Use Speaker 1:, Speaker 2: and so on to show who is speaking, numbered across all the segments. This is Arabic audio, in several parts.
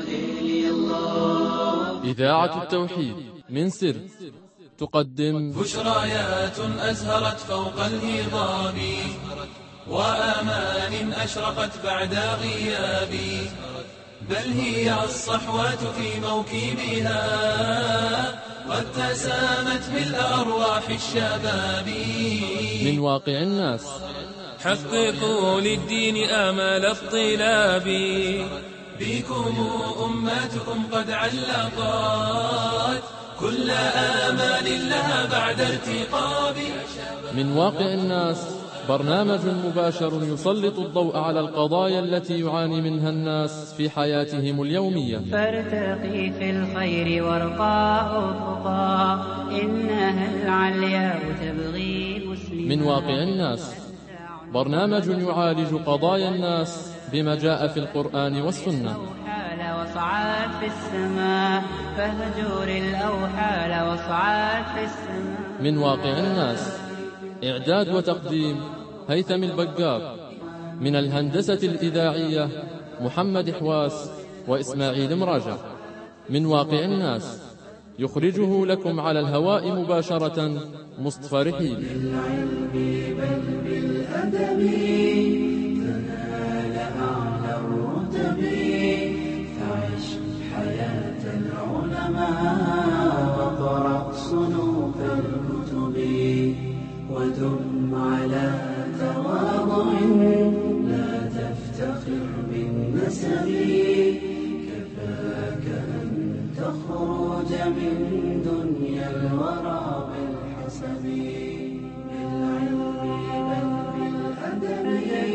Speaker 1: إذاعة التوحيد من سر تقدم
Speaker 2: بشرايات أزهرت فوق الهضاب وآمان أشرقت بعد غياب، بل هي الصحوات في موكبها قد تسامت بالأرواح الشباب.
Speaker 1: من واقع الناس
Speaker 2: حققوا للدين آمال الطلاب، بكم أماتكم قد علقت كل آمال لها بعد ارتقاب.
Speaker 1: من واقع الناس برنامج مباشر يسلط الضوء على القضايا التي يعاني منها الناس في حياتهم اليومية.
Speaker 3: فارتقي في الخير وارقى أفقا، إنها العلياء تبغي مسلما.
Speaker 1: من واقع الناس برنامج يعالج قضايا الناس بما جاء في القرآن والسنة.
Speaker 3: وصعد في السماء فهجور الأوحال وصعد في السماء.
Speaker 1: من واقع الناس إعداد وتقديم هيثم البقار. من الهندسة الإذاعية محمد حواس وإسماعيل مراجع. من واقع الناس يخرجه لكم على الهواء مباشرة مصطفى رحيل.
Speaker 4: بالعلم بل بالأدب تنال أعلى الرتب، فعش حياة العلماء وقرأ صنوف الكتب، ودم على تواضع لا تفتخر بالنسب، كفاك أن تخرج من دنيا الورى بالحسب. بالعلم بل بالأدب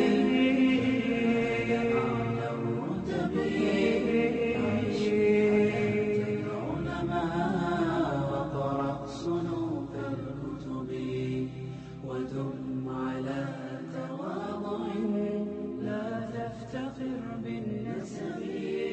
Speaker 4: أعلى الرتب، عيش حياة العلماء وقرأ صنوف الكتب، ودم على تواضع لا تفتخر بالنسب،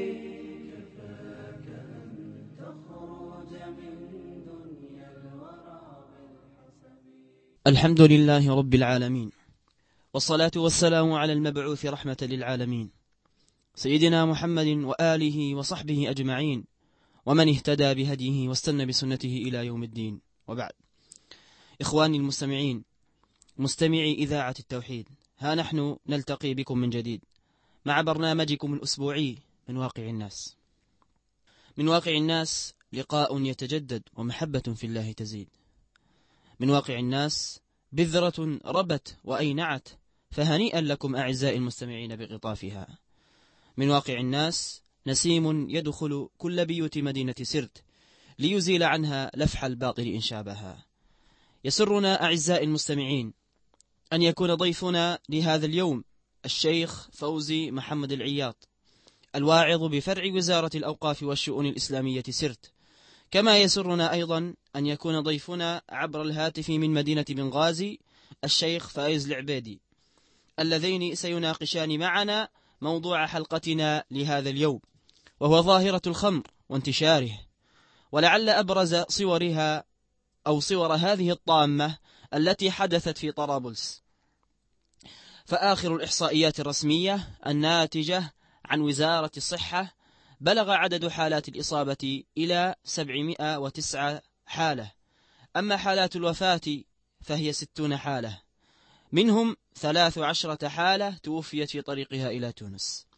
Speaker 4: كفاك أن تخرج من دنيا الورى بالحسب.
Speaker 5: الحمد لله رب العالمين، والصلاة والسلام على المبعوث رحمة للعالمين سيدنا محمد وآله وصحبه أجمعين، ومن اهتدى بهديه واستنى بسنته إلى يوم الدين. وبعد، إخواني المستمعين مستمعي إذاعة التوحيد، ها نحن نلتقي بكم من جديد مع برنامجكم الأسبوعي من واقع الناس. من واقع الناس لقاء يتجدد ومحبة في الله تزيد. من واقع الناس بذرة ربت وأينعت، فهنيئا لكم أعزائي المستمعين بغطافها. من واقع الناس نسيم يدخل كل بيوت مدينة سرت ليزيل عنها لفح الباطل إن شابها. يسرنا أعزائي المستمعين أن يكون ضيفنا لهذا اليوم الشيخ فوزي محمد العياط، الواعظ بفرع وزارة الأوقاف والشؤون الإسلامية سرت. كما يسرنا أيضا أن يكون ضيفنا عبر الهاتف من مدينة بنغازي الشيخ فايز العبيدي، اللذين سيناقشان معنا موضوع حلقتنا لهذا اليوم، وهو ظاهرة الخمر وانتشاره، ولعل أبرز صورها أو صور هذه الطامة التي حدثت في طرابلس. فآخر الإحصائيات الرسمية الناتجة عن وزارة الصحة بلغ عدد حالات الإصابة إلى 709 حالة، أما حالات الوفاة فهي 60 حالة، منهم 13 حالة توفيت في طريقها إلى تونس.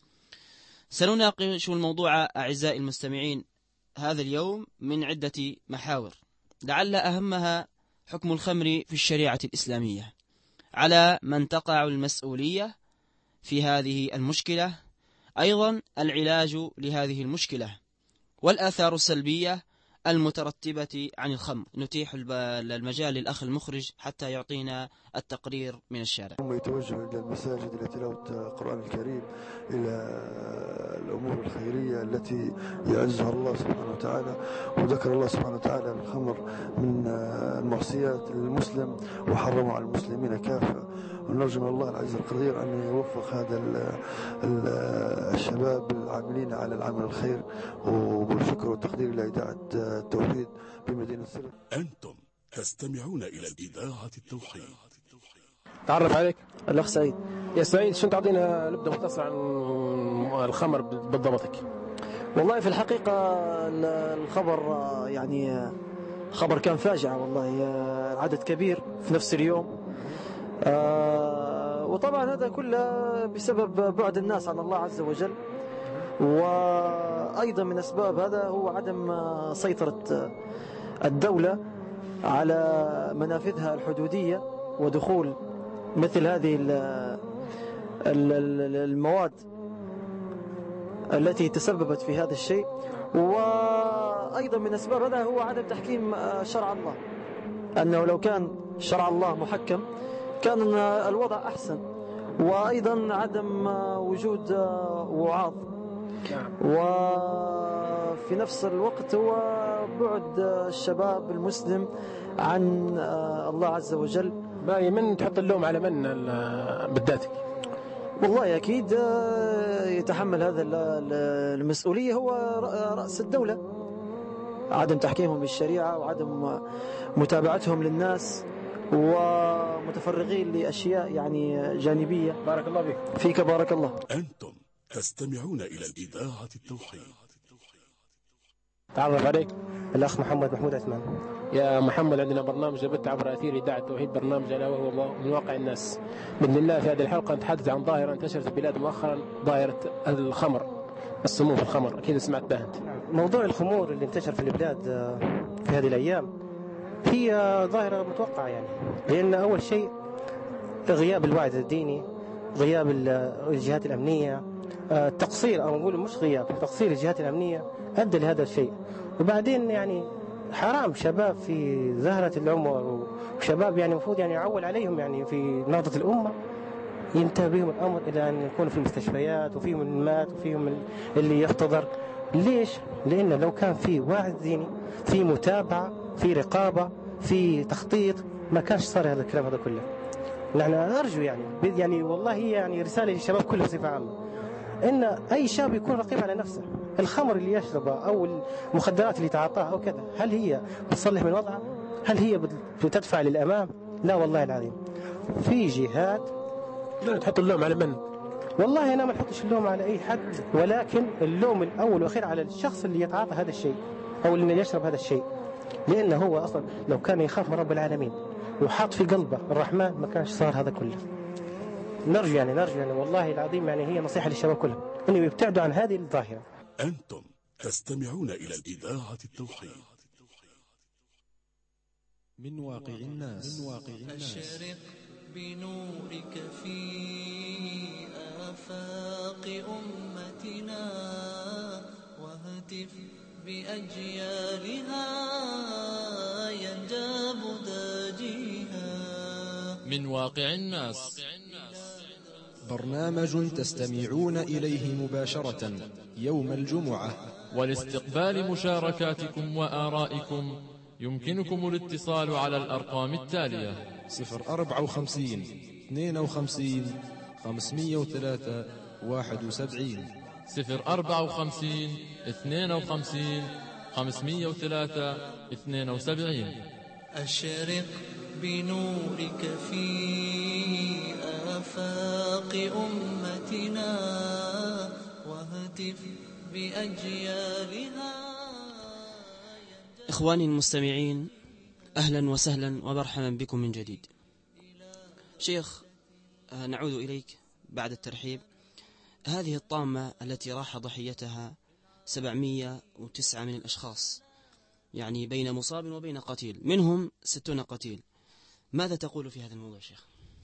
Speaker 5: سنناقش الموضوع أعزائي المستمعين هذا اليوم من عدة محاور، لعل أهمها حكم الخمر في الشريعة الإسلامية، على من تقع المسؤولية في هذه المشكلة، أيضا العلاج لهذه المشكلة، والآثار السلبية المترتبة عن الخمر. نتيح المجال للأخ المخرج حتى يعطينا التقرير من الشارع.
Speaker 6: ثم يتوجه إلى المساجد لتلاوة القرآن الكريم، إلى الأمور الخيرية التي يعزها الله سبحانه وتعالى. وذكر الله سبحانه وتعالى الخمر من المعصيات للمسلم وحرمه على المسلمين كافة. ونرجو من الله العزيز القدير أن يوفق هذا الشباب العاملين على العمل الخير، وبالشكر والتقدير لإذاعة التوحيد بمدينة سرت.
Speaker 7: أنتم تستمعون إلى إذاعة التوحيد.
Speaker 8: تعرف عليك
Speaker 9: الأخ سعيد.
Speaker 8: يا سعيد، شو تعطينا نبدأ مختصر عن الخمر بالضبط؟
Speaker 9: والله في الحقيقة الخبر يعني خبر كان فاجعة والله، عدد كبير في نفس اليوم. وطبعا هذا كله بسبب بعد الناس عن الله عز وجل، وأيضا من أسباب هذا هو عدم سيطرة الدولة على منافذها الحدودية ودخول مثل هذه المواد التي تسببت في هذا الشيء. وأيضا من أسباب هذا هو عدم تحكيم شرع الله، أنه لو كان شرع الله محكم كان الوضع أحسن. وأيضا عدم وجود وعاظ، وفي نفس الوقت هو بعد الشباب المسلم عن الله عز وجل.
Speaker 8: من تحط اللوم على من بالذات؟
Speaker 9: والله أكيد يتحمل هذا المسؤولية هو رأس الدولة، عدم تحكيمهم بالشريعة وعدم متابعتهم للناس ومتفرغين لأشياء يعني جانبية.
Speaker 8: بارك الله فيك.
Speaker 9: فيك بارك الله.
Speaker 7: أنتم تستمعون إلى إذاعة التوحيد.
Speaker 8: تعرف عليك
Speaker 10: الأخ محمود عثمان.
Speaker 8: يا محمد، عندنا برنامج جبت عبر أثير إذاعة التوحيد، برنامج ألا وهو من واقع الناس. بإذن الله في هذه الحلقة نتحدث عن ظاهرة انتشرت في البلاد مؤخرا، ظاهرة الخمر، السموم في الخمر. أكيد سمعت بها أنت.
Speaker 10: موضوع الخمور اللي انتشر في البلاد في هذه الأيام هي ظاهرة متوقعة يعني، لأن أول شيء غياب الوعي الديني، غياب الجهات الأمنية، تقصير، أو نقول مش غياب، تقصير الجهات الأمنية أدى لهذا الشيء. وبعدين يعني حرام شباب في زهرة العمر، وشباب يعني المفروض يعني يعول عليهم يعني في نهضة الأمة، ينتهي بهم الأمر إلى أن يكونوا في المستشفيات، وفيهم المات، وفيهم اللي يفتضر. ليش؟ لأن لو كان في وعي ديني، في متابعة، في رقابة، في تخطيط، ما كانش صار هذا الكلام هذا كله. نحن أرجو يعني والله يعني رسالة للشباب كله بصفة عامة، إن أي شاب يكون رقيب على نفسه. الخمر اللي يشربها أو المخدرات اللي يتعاطاها أو كذا، هل هي بتصلح من وضعها؟ هل هي بتدفع للأمام؟ لا والله العظيم. في جهات.
Speaker 8: لا تحط اللوم على من؟
Speaker 10: والله أنا ما أحطش اللوم على أي حد، ولكن اللوم الأول والأخير على الشخص اللي يتعاطى هذا الشيء أو اللي يشرب هذا الشيء، لأنه هو أصلا لو كان يخاف من رب العالمين وحاط في قلبه الرحمن ما كانش صار هذا كله. نرجو يعني والله العظيم يعني هي نصيحة للشباب كلهم إنه يبتعدوا عن هذه الظاهرة.
Speaker 7: أنتم تستمعون إلى إذاعة التوحيد.
Speaker 11: من واقع الناس.
Speaker 12: أشرق بنورك في آفاق أمتنا، واهتف بأجيالها ينجاب داجيها.
Speaker 1: من واقع الناس،
Speaker 11: برنامج تستمعون إليه مباشرة يوم الجمعة.
Speaker 1: ولاستقبال مشاركاتكم وآرائكم يمكنكم الاتصال على الأرقام التالية:
Speaker 11: 054 52 503 71
Speaker 1: 054 52 503 72.
Speaker 12: أشرق بنورك في آفاق أمتنا، واهتف بأجيالها.
Speaker 5: إخواني المستمعين، أهلا وسهلا ومرحبا بكم من جديد. شيخ، نعود إليك بعد الترحيب. هذه الطامة التي راح ضحيتها 709 من الأشخاص، يعني بين مصاب وبين قتيل، منهم 60 قتيل، ماذا تقول في هذا الموضوع شيخ؟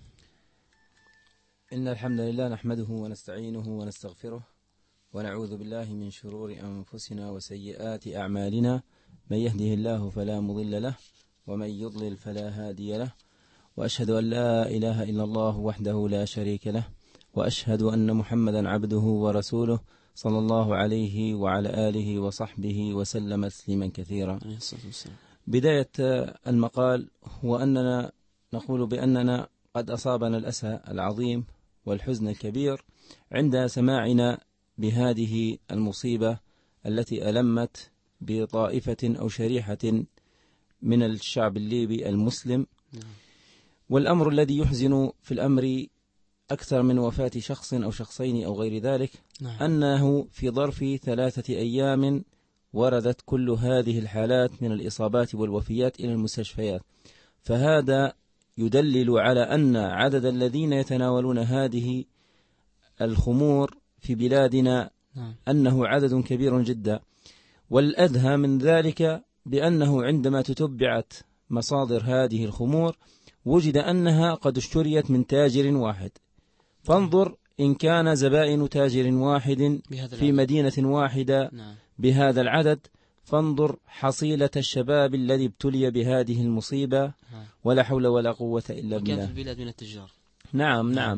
Speaker 13: إن الحمد لله نحمده ونستعينه ونستغفره، ونعوذ بالله من شرور أنفسنا وسيئات أعمالنا، من يهده الله فلا مضل له، ومن يضلل فلا هادي له، وأشهد أن لا إله إلا الله وحده لا شريك له، وأشهد أن محمدا عبده ورسوله صلى الله عليه وعلى آله وصحبه وسلم تسليما كثيرا. بداية المقال هو أننا نقول بأننا قد أصابنا الأسى العظيم والحزن الكبير عند سماعنا بهذه المصيبة التي ألمت بطائفة أو شريحة من الشعب الليبي المسلم. والأمر الذي يحزن في الأمر أكثر من وفاة شخص أو شخصين أو غير ذلك، أنه في ظرف 3 أيام وردت كل هذه الحالات من الإصابات والوفيات إلى المستشفيات. فهذا يدلل على أن عدد الذين يتناولون هذه الخمور في بلادنا أنه عدد كبير جدا. والأدهى من ذلك بأنه عندما تتبعت مصادر هذه الخمور وجد أنها قد اشتريت من تاجر واحد. فانظر إن كان زبائن تاجر واحد في مدينة واحدة بهذا العدد، فانظر حصيلة الشباب الذي ابتلي بهذه المصيبة، ولا حول ولا قوة إلا بالله.
Speaker 5: كان في البلاد من التجار.
Speaker 13: نعم.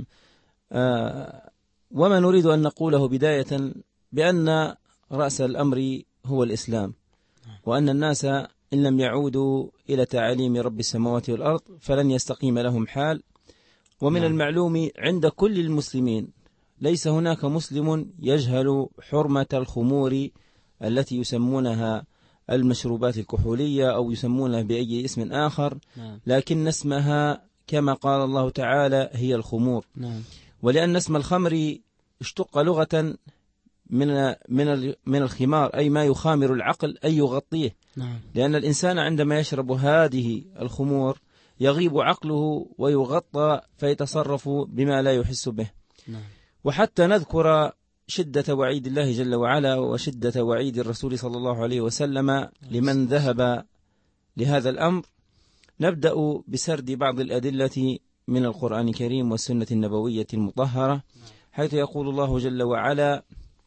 Speaker 13: وما نريد أن نقوله بداية بأن رأس الأمر هو الإسلام، وأن الناس إن لم يعودوا إلى تعاليم رب السماوات والأرض فلن يستقيم لهم حال. ومن المعلوم عند كل المسلمين ليس هناك مسلم يجهل حرمة الخمور التي يسمونها المشروبات الكحولية أو يسمونها بأي اسم آخر، لكن اسمها كما قال الله تعالى هي الخمور. ولأن اسم الخمر اشتق لغة من الخمار، أي ما يخامر العقل، أي يغطيه. لأن الإنسان عندما يشرب هذه الخمور يغيب عقله ويغطى فيتصرف بما لا يحس به. وحتى نذكر شدة وعيد الله جل وعلا وشدة وعيد الرسول صلى الله عليه وسلم لمن ذهب لهذا الأمر، نبدأ بسرد بعض الأدلة من القرآن الكريم والسنة النبوية المطهرة، حيث يقول الله جل وعلا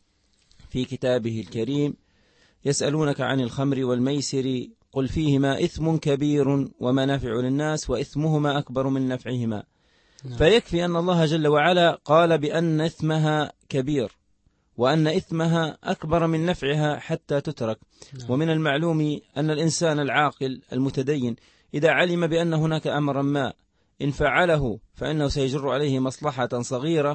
Speaker 13: في كتابه الكريم: يسألونك عن الخمر والميسر قل فيهما إثم كبير ومنافع للناس وإثمهما أكبر من نفعهما. فيكفي أن الله جل وعلا قال بأن إثمها كبير وأن إثمها أكبر من نفعها حتى تترك. ومن المعلوم أن الإنسان العاقل المتدين إذا علم بأن هناك أمرا ما إن فعله فإنه سيجر عليه مصلحة صغيرة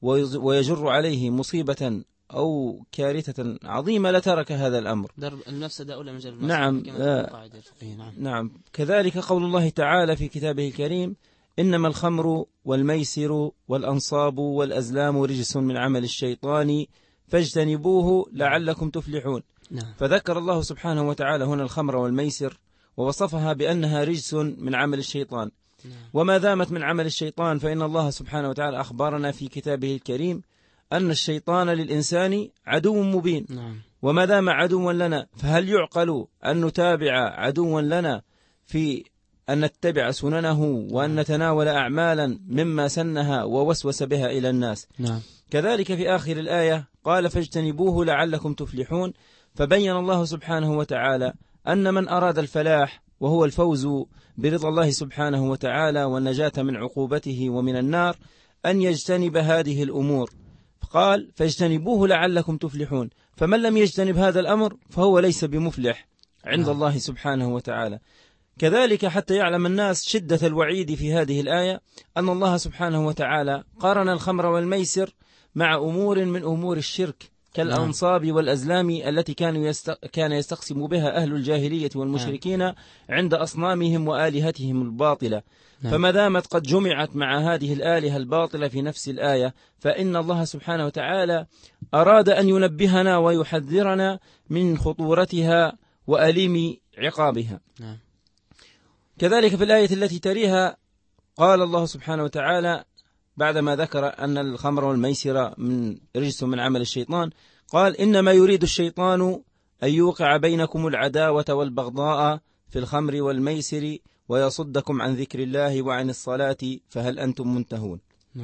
Speaker 13: ويجر عليه مصيبة أو كارثة عظيمة لترك هذا الأمر.
Speaker 5: درب المفسدة أولى من جلب
Speaker 13: المصلحة. نعم. كذلك قول الله تعالى في كتابه الكريم: إنما الخمر والميسر والأنصاب والأزلام رجس من عمل الشيطان فاجتنبوه لعلكم تفلحون. فذكر الله سبحانه وتعالى هنا الخمر والميسر ووصفها بأنها رجس من عمل الشيطان. وما دامت من عمل الشيطان فإن الله سبحانه وتعالى أخبرنا في كتابه الكريم أن الشيطان للإنسان عدو مبين. وما دام عدوا لنا فهل يعقل أن نتابع عدوا لنا في أن نتبع سننه وأن نتناول أعمالا مما سنها ووسوس بها إلى الناس؟ كذلك في آخر الآية قال: فاجتنبوه لعلكم تفلحون. فبين الله سبحانه وتعالى أن من أراد الفلاح وهو الفوز برضا الله سبحانه وتعالى والنجاة من عقوبته ومن النار أن يجتنب هذه الأمور. قال: فاجتنبوه لعلكم تفلحون. فمن لم يجتنب هذا الأمر فهو ليس بمفلح عند الله سبحانه وتعالى. كذلك حتى يعلم الناس شدة الوعيد في هذه الآية أن الله سبحانه وتعالى قارن الخمر والميسر مع أمور من أمور الشرك كالأنصاب والأزلام التي كان يستقسم بها أهل الجاهلية والمشركين عند أصنامهم وآلهتهم الباطلة. فما دامت قد جمعت مع هذه الآلهة الباطلة في نفس الآية فإن الله سبحانه وتعالى أراد أن ينبهنا ويحذرنا من خطورتها وأليم عقابها. كذلك في الآية التي تليها قال الله سبحانه وتعالى بعدما ذكر أن الخمر والميسر من رجس من عمل الشيطان قال: إنما يريد الشيطان أن يوقع بينكم العداوة والبغضاء في الخمر والميسر ويصدكم عن ذكر الله وعن الصلاة فهل أنتم منتهون.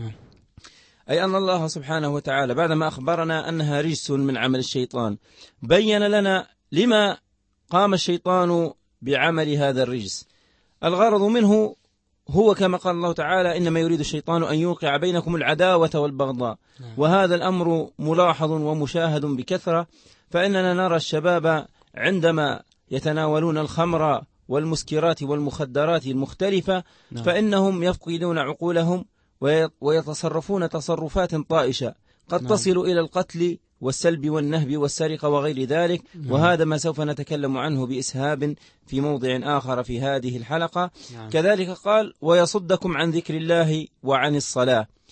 Speaker 13: أي أن الله سبحانه وتعالى بعدما أخبرنا أنها رجس من عمل الشيطان بين لنا لما قام الشيطان بعمل هذا الرجس. الغرض منه هو كما قال الله تعالى: إنما يريد الشيطان أن يوقع بينكم العداوة والبغضاء. وهذا الأمر ملاحظ ومشاهد بكثرة، فإننا نرى الشباب عندما يتناولون الخمر والمسكرات والمخدرات المختلفة فإنهم يفقدون عقولهم ويتصرفون تصرفات طائشة قد تصل إلى القتل والسلب والنهب والسرقة وغير ذلك. وهذا ما سوف نتكلم عنه بإسهاب في موضع آخر في هذه الحلقة. كذلك قال: ويصدكم عن ذكر الله وعن الصلاة.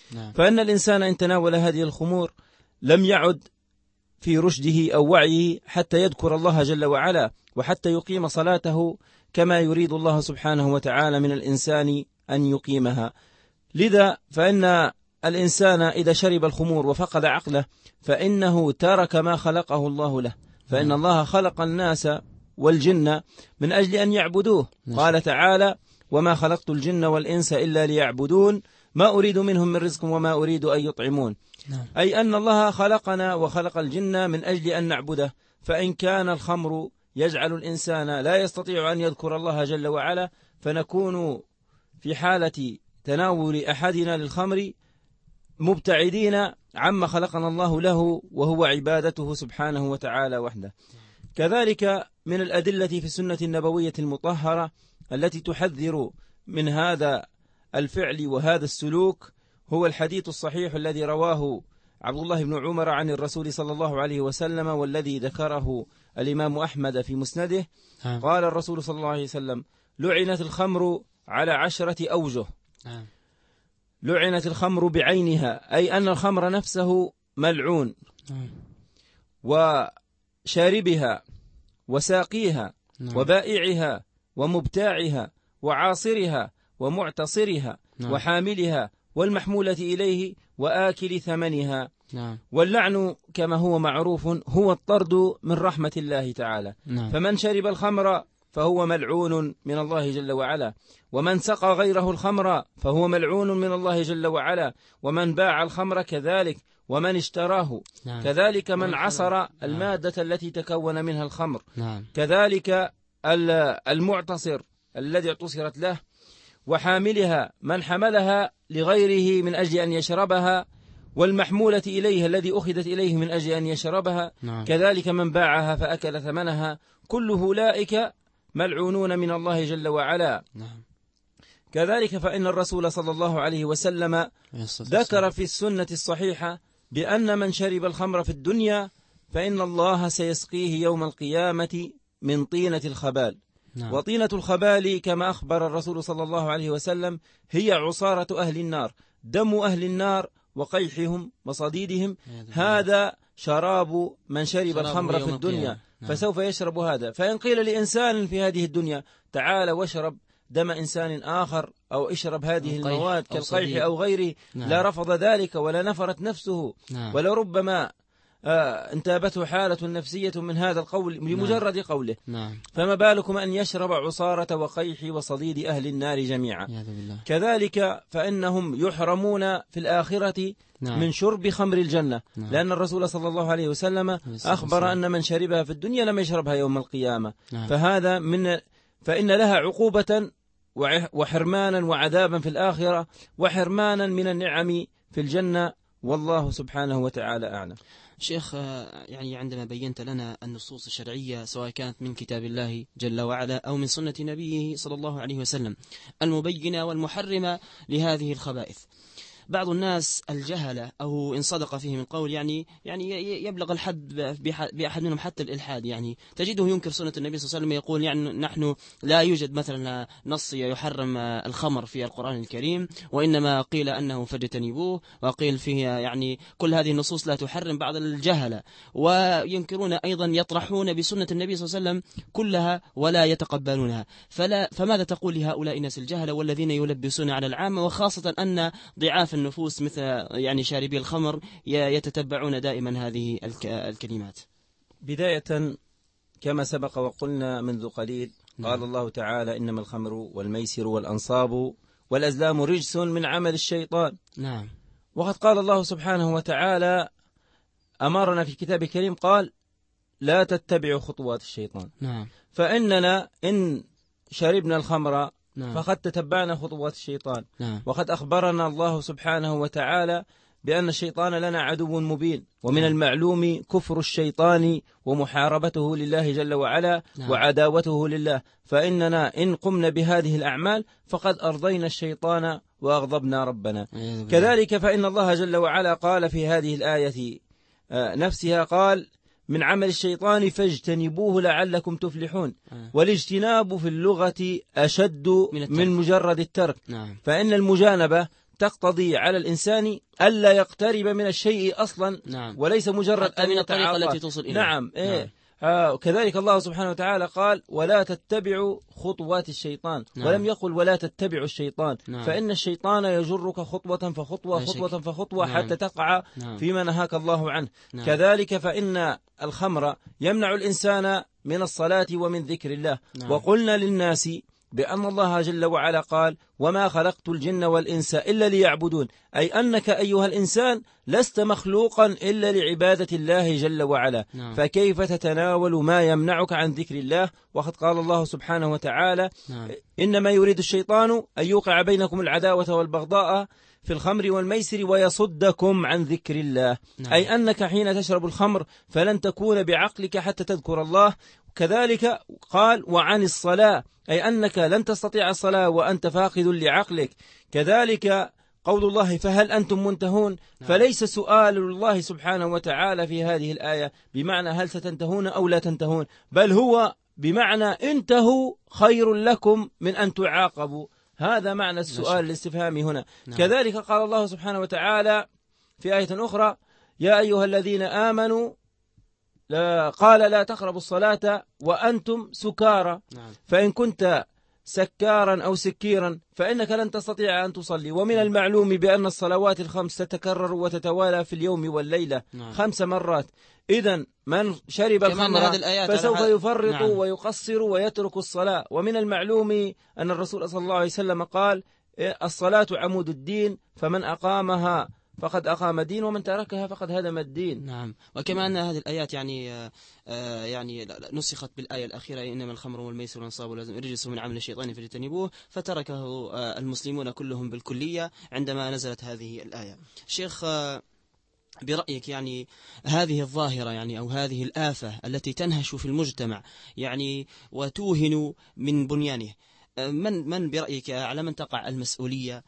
Speaker 13: فإن الإنسان إن تناول هذه الخمور لم يعد في رشده أو وعيه حتى يذكر الله جل وعلا وحتى يقيم صلاته كما يريد الله سبحانه وتعالى من الإنسان أن يقيمها. لذا فإن الإنسان إذا شرب الخمور وفقد عقله فإنه ترك ما خلقه الله له، فإن الله خلق الناس والجن من أجل أن يعبدوه. قال تعالى: وما خلقت الجن والإنس إلا ليعبدون ما أريد منهم من رزق وما أريد أن يطعمون. أي أن الله خلقنا وخلق الجن من أجل أن نعبده. فإن كان الخمر يجعل الإنسان لا يستطيع أن يذكر الله جل وعلا فنكون في حالة تناول أحدنا للخمر مبتعدين عما خلقنا الله له وهو عبادته سبحانه وتعالى وحده. كذلك من الأدلة في السنة النبوية المطهرة التي تحذر من هذا الفعل وهذا السلوك هو الحديث الصحيح الذي رواه عبد الله بن عمر عن الرسول صلى الله عليه وسلم، والذي ذكره الإمام أحمد في مسنده. قال الرسول صلى الله عليه وسلم: لعنت الخمر على 10 أوجه. لعنت الخمر بعينها، أي أن الخمر نفسه ملعون، وشاربها وساقيها وبائعها ومبتاعها وعاصرها ومعتصرها وحاملها والمحمولة إليه وآكل ثمنها. واللعن كما هو معروف هو الطرد من رحمة الله تعالى. فمن شرب الخمر فهو ملعون من الله جل وعلا، ومن سقى غيره الخمر فهو ملعون من الله جل وعلا، ومن باع الخمر كذلك، ومن اشتراه كذلك، من عصر المادة التي تكون منها الخمر كذلك، المعتصر الذي اعتصرت له، وحاملها من حملها لغيره من أجل أن يشربها، والمحمولة إليه الذي أخذت إليه من أجل أن يشربها كذلك، من باعها فأكل ثمنها. كل أولئك ملعونون من الله جل وعلا. كذلك فإن الرسول صلى الله عليه وسلم ذكر في السنة الصحيحة بأن من شرب الخمر في الدنيا فإن الله سيسقيه يوم القيامة من طينة الخبال. وطينة الخبال كما أخبر الرسول صلى الله عليه وسلم هي عصارة أهل النار، دم أهل النار وقيحهم وصديدهم. هذا شراب من شرب الخمر في الدنيا فسوف يشرب هذا. فإن قيل لإنسان في هذه الدنيا تعال واشرب دم إنسان آخر أو اشرب هذه المواد كالقيح أو غيره لا رفض ذلك ولا نفرت نفسه ولربما انتابته حالة نفسية من هذا القول لمجرد قوله. فما بالكم أن يشرب عصارة وقيح وصديد أهل النار جميعا. كذلك فإنهم يحرمون في الآخرة من شرب خمر الجنة، لأن الرسول صلى الله عليه وسلم أخبر أن من شربها في الدنيا لم يشربها يوم القيامة. فهذا فإن لها عقوبة وحرمانا وعذابا في الآخرة وحرمانا من النعم في الجنة، والله سبحانه وتعالى أعلم.
Speaker 5: شيخ، يعني عندما بينت لنا النصوص الشرعية سواء كانت من كتاب الله جل وعلا أو من سنة نبيه صلى الله عليه وسلم المبينة والمحرمة لهذه الخبائث، بعض الناس الجهلة أو إن صدق فيه من قول يعني يبلغ الحد بأحد منهم حتى الإلحاد، يعني تجده ينكر سنة النبي صلى الله عليه وسلم، يقول يعني نحن لا يوجد مثلا نص يحرم الخمر في القرآن الكريم، وإنما قيل أنه فاجتنبوه، وقيل فيه يعني كل هذه النصوص لا تحرم. بعض الجهلة وينكرون أيضا يطرحون بسنة النبي صلى الله عليه وسلم كلها ولا يتقبلونها. فماذا تقول لهؤلاء الناس الجهلة والذين يلبسون على العامة، وخاصة أن ضعاف النفوس مثل يعني شاربي الخمر يتتبعون دائما هذه الكلمات؟
Speaker 13: بداية كما سبق وقلنا منذ قليل قال الله تعالى: إنما الخمر والميسر والأنصاب والأزلام رجس من عمل الشيطان. وقد قال الله سبحانه وتعالى أمرنا في كتابه الكريم قال: لا تتبعوا خطوات الشيطان. فإننا إن شربنا الخمر فقد تتبعنا خطوات الشيطان. وقد أخبرنا الله سبحانه وتعالى بأن الشيطان لنا عدو مبين، ومن المعلوم كفر الشيطان ومحاربته لله جل وعلا وعداوته لله. فإننا إن قمنا بهذه الأعمال فقد أرضينا الشيطان وأغضبنا ربنا. كذلك فإن الله جل وعلا قال في هذه الآية نفسها قال: من عمل الشيطان فاجتنبوه لعلكم تفلحون. والاجتناب في اللغة أشد من مجرد الترك. فإن المجانبة تقتضي على الإنسان ألا يقترب من الشيء أصلا.
Speaker 5: نعم.
Speaker 13: وليس مجرد
Speaker 5: أن من الطريقة التي توصل إليه.
Speaker 13: نعم. كذلك الله سبحانه وتعالى قال ولا تتبعوا خطوات الشيطان.
Speaker 5: نعم.
Speaker 13: ولم يقل ولا تتبعوا الشيطان.
Speaker 5: نعم.
Speaker 13: فإن الشيطان يجرك خطوة فخطوة خطوة فخطوة
Speaker 5: نعم.
Speaker 13: حتى تقع
Speaker 5: نعم.
Speaker 13: فيما نهاك الله عنه.
Speaker 5: نعم.
Speaker 13: كذلك فإن الخمر يمنع الإنسان من الصلاة ومن ذكر الله.
Speaker 5: نعم.
Speaker 13: وقلنا للناس بأن الله جل وعلا قال وما خلقت الجن والإنس إلا ليعبدون، أي أنك أيها الإنسان لست مخلوقا إلا لعبادة الله جل وعلا.
Speaker 5: نعم.
Speaker 13: فكيف تتناول ما يمنعك عن ذكر الله؟ وقد قال الله سبحانه وتعالى
Speaker 5: نعم.
Speaker 13: إنما يريد الشيطان أن يوقع بينكم العداوة والبغضاء في الخمر والميسر ويصدكم عن ذكر الله.
Speaker 5: نعم.
Speaker 13: أي أنك حين تشرب الخمر فلن تكون بعقلك حتى تذكر الله. كذلك قال وعن الصلاة، أي أنك لن تستطيع الصلاة وأنت فاقد لعقلك. كذلك قول الله فهل أنتم منتهون؟ فليس سؤال الله سبحانه وتعالى في هذه الآية بمعنى هل ستنتهون أو لا تنتهون، بل هو بمعنى انتهوا خير لكم من أن تعاقبوا. هذا معنى السؤال الاستفهامي هنا. كذلك قال الله سبحانه وتعالى في آية أخرى يا أيها الذين آمنوا قال لا تقربوا الصلاة وأنتم سكارى. فإن كنت سكارا أو سكيرا فإنك لن تستطيع أن تصلي. ومن المعلوم بأن الصلوات الخمس تتكرر وتتوالى في اليوم والليلة 5 مرات. إذن من شرب الخمر فسوف يفرط ويقصر ويترك الصلاة. ومن المعلوم أن الرسول صلى الله عليه وسلم قال الصلاة عمود الدين فمن أقامها فقد أقام الدين ومن تركها فقد هدم الدين.
Speaker 5: نعم. وكما أن هذه الآيات يعني نسخت بالآية الأخيرة إنما الخمر والميسر والأنصاب والأزلام رجس من عمل الشيطان فاجتنبوه، فتركه المسلمون كلهم بالكلية عندما نزلت هذه الآية. شيخ برأيك يعني هذه الظاهرة يعني أو هذه الآفة التي تنهش في المجتمع يعني وتوهن من بنيانه، من برأيك على من تقع المسؤولية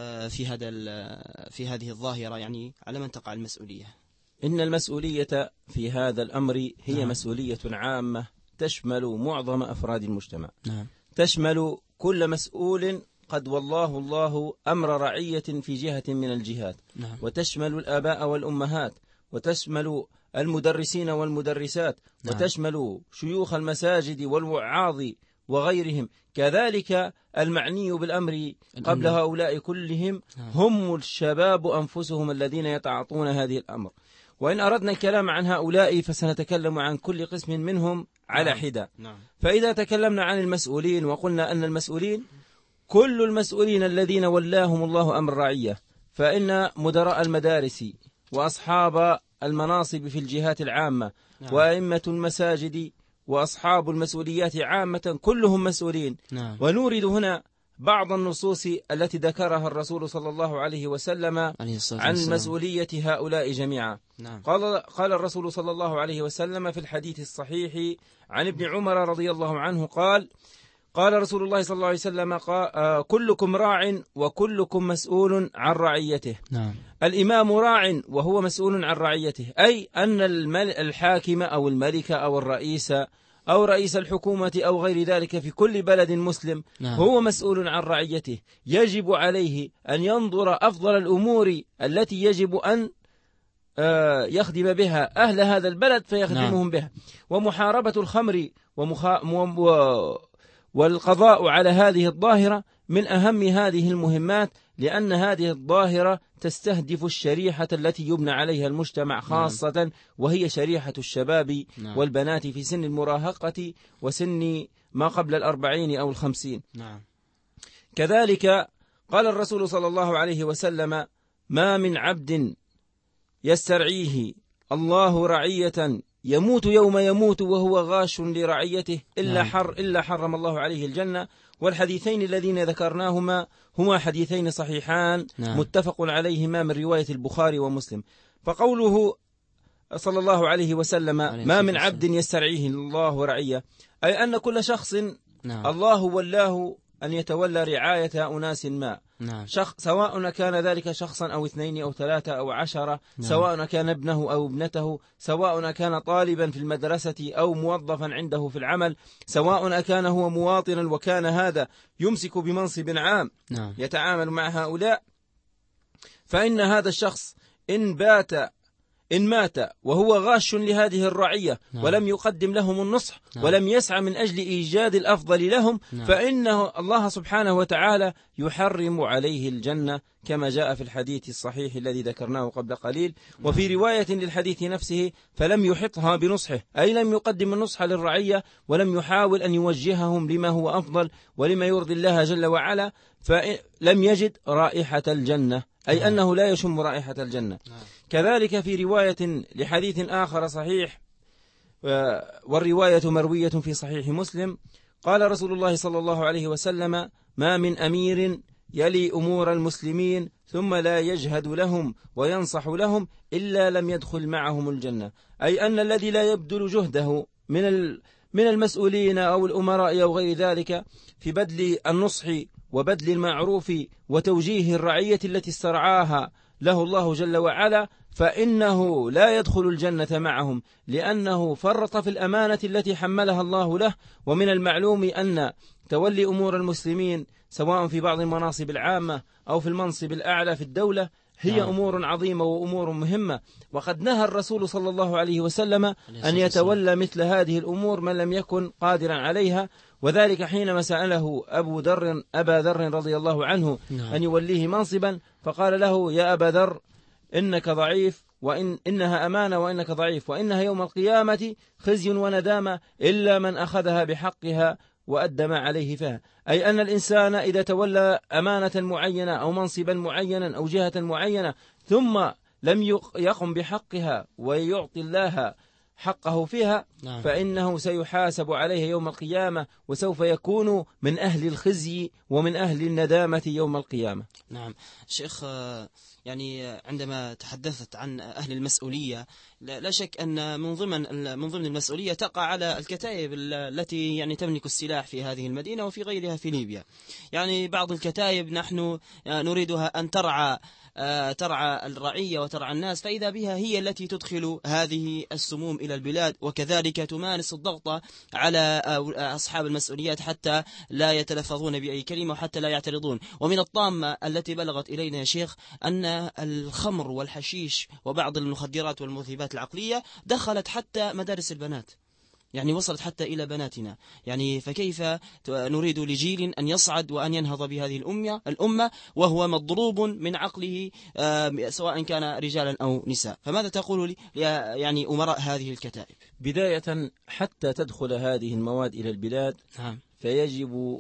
Speaker 5: في هذه الظاهرة؟ يعني على من تقع المسؤولية؟
Speaker 13: إن المسؤولية في هذا الأمر هي مسؤولية عامة تشمل معظم أفراد المجتمع. تشمل كل مسؤول قد والله الله أمر رعية في جهة من الجهات. وتشمل الآباء والأمهات، وتشمل المدرسين والمدرسات، وتشمل شيوخ المساجد والوعاظ وغيرهم. كذلك المعني بالأمر قبل هؤلاء كلهم هم الشباب أنفسهم الذين يتعاطون هذه الأمر. وإن أردنا الكلام عن هؤلاء فسنتكلم عن كل قسم منهم على حدة. فإذا تكلمنا عن المسؤولين وقلنا أن المسؤولين كل المسؤولين الذين ولاهم الله أمر رعية، فإن مدراء المدارس وأصحاب المناصب في الجهات العامة وأئمة المساجد وأصحاب المسؤوليات عامة كلهم مسؤولين. ونورد هنا بعض النصوص التي ذكرها الرسول صلى الله عليه وسلم عن مسؤولية هؤلاء جميعا. قال الرسول صلى الله عليه وسلم في الحديث الصحيح عن ابن عمر رضي الله عنه قال رسول الله صلى الله عليه وسلم كلكم راع وكلكم مسؤول عن رعيته. الإمام راع وهو مسؤول عن رعيته، أي أن الحاكم أو الملك أو الرئيس أو رئيس الحكومة أو غير ذلك في كل بلد مسلم هو مسؤول عن رعيته. يجب عليه أن ينظر أفضل الأمور التي يجب أن يخدم بها أهل هذا البلد فيخدمهم بها. ومحاربة الخمر والقضاء على هذه الظاهرة من أهم هذه المهمات، لأن هذه الظاهرة تستهدف الشريحة التي يبنى عليها المجتمع خاصة، وهي شريحة الشباب والبنات في سن المراهقة وسن ما قبل 40 أو 50. كذلك قال الرسول صلى الله عليه وسلم ما من عبد يسترعيه الله رعية يموت يوم يموت وهو غاش لرعيته إلا حرم الله عليه الجنة. والحديثين الذين ذكرناهما هما حديثين صحيحان متفق عليهما من رواية البخاري ومسلم. فقوله صلى الله عليه وسلم ما من عبد يسترعيه الله رعية، أي أن كل شخص الله ولاه أن يتولى رعاية أناس ما، سواء كان ذلك شخصا أو 2 أو 3 أو 10، سواء كان ابنه أو ابنته، سواء كان طالبا في المدرسة أو موظفا عنده في العمل، سواء كان هو مواطنا وكان هذا يمسك بمنصب عام يتعامل مع هؤلاء. فإن هذا الشخص إن مات وهو غاش لهذه الرعية ولم يقدم لهم النصح ولم يسعى من أجل إيجاد الأفضل لهم فإنه الله سبحانه وتعالى يحرم عليه الجنة كما جاء في الحديث الصحيح الذي ذكرناه قبل قليل. وفي رواية للحديث نفسه فلم يحطها بنصحه، أي لم يقدم النصح للرعية ولم يحاول أن يوجههم لما هو أفضل ولما يرضي الله جل وعلا، فلم يجد رائحة الجنة، أي أنه لا يشم رائحة الجنة. كذلك في رواية لحديث آخر صحيح، والرواية مروية في صحيح مسلم، قال رسول الله صلى الله عليه وسلم: ما من أمير يلي أمور المسلمين ثم لا يجهد لهم وينصح لهم إلا لم يدخل معهم الجنة، أي أن الذي لا يبذل جهده من المسؤولين أو الأمراء أو غير ذلك في بذل النصح وبذل المعروف وتوجيه الرعية التي استرعاها له الله جل وعلا، فإنه لا يدخل الجنة معهم، لأنه فرط في الأمانة التي حملها الله له. ومن المعلوم أن تولي أمور المسلمين سواء في بعض المناصب العامة أو في المنصب الأعلى في الدولة هي أمور عظيمة وأمور مهمة، وقد نهى الرسول صلى الله عليه وسلم أن يتولى مثل هذه الأمور من لم يكن قادرا عليها. وذلك حينما سأله أبا ذر رضي الله عنه أن يوليه منصبا، فقال له: يا أبا ذر إنك ضعيف، إنها أمانة وإنك ضعيف، وإنها يوم القيامة خزي وندامة إلا من أخذها بحقها وأدى ما عليه فيها. أي أن الإنسان إذا تولى أمانة معينة أو منصبا معينا أو جهة معينة ثم لم يقم بحقها ويعطي الله حقه فيها فإنه سيحاسب عليها يوم القيامة، وسوف يكون من أهل الخزي ومن أهل الندامة يوم القيامة.
Speaker 5: نعم شيخ، يعني عندما تحدثت عن أهل المسؤولية، لا شك أن من ضمن المسؤولية تقع على الكتائب التي يعني تملك السلاح في هذه المدينة وفي غيرها في ليبيا. يعني بعض الكتائب نحن نريدها أن ترعى الرعية وترعى الناس، فإذا بها هي التي تدخل هذه السموم إلى البلاد، وكذلك تمارس الضغط على أصحاب المسؤوليات حتى لا يتلفظون بأي كلمة وحتى لا يعترضون. ومن الطامة التي بلغت إلينا يا شيخ أن الخمر والحشيش وبعض المخدرات والمذهبات العقلية دخلت حتى مدارس البنات، يعني وصلت حتى إلى بناتنا. يعني فكيف نريد لجيل أن يصعد وأن ينهض بهذه الأمة وهو مضروب من عقله، سواء كان رجالا أو نساء؟ فماذا تقول لي يعني أمراء هذه الكتائب؟
Speaker 13: بداية حتى تدخل هذه المواد إلى البلاد فيجب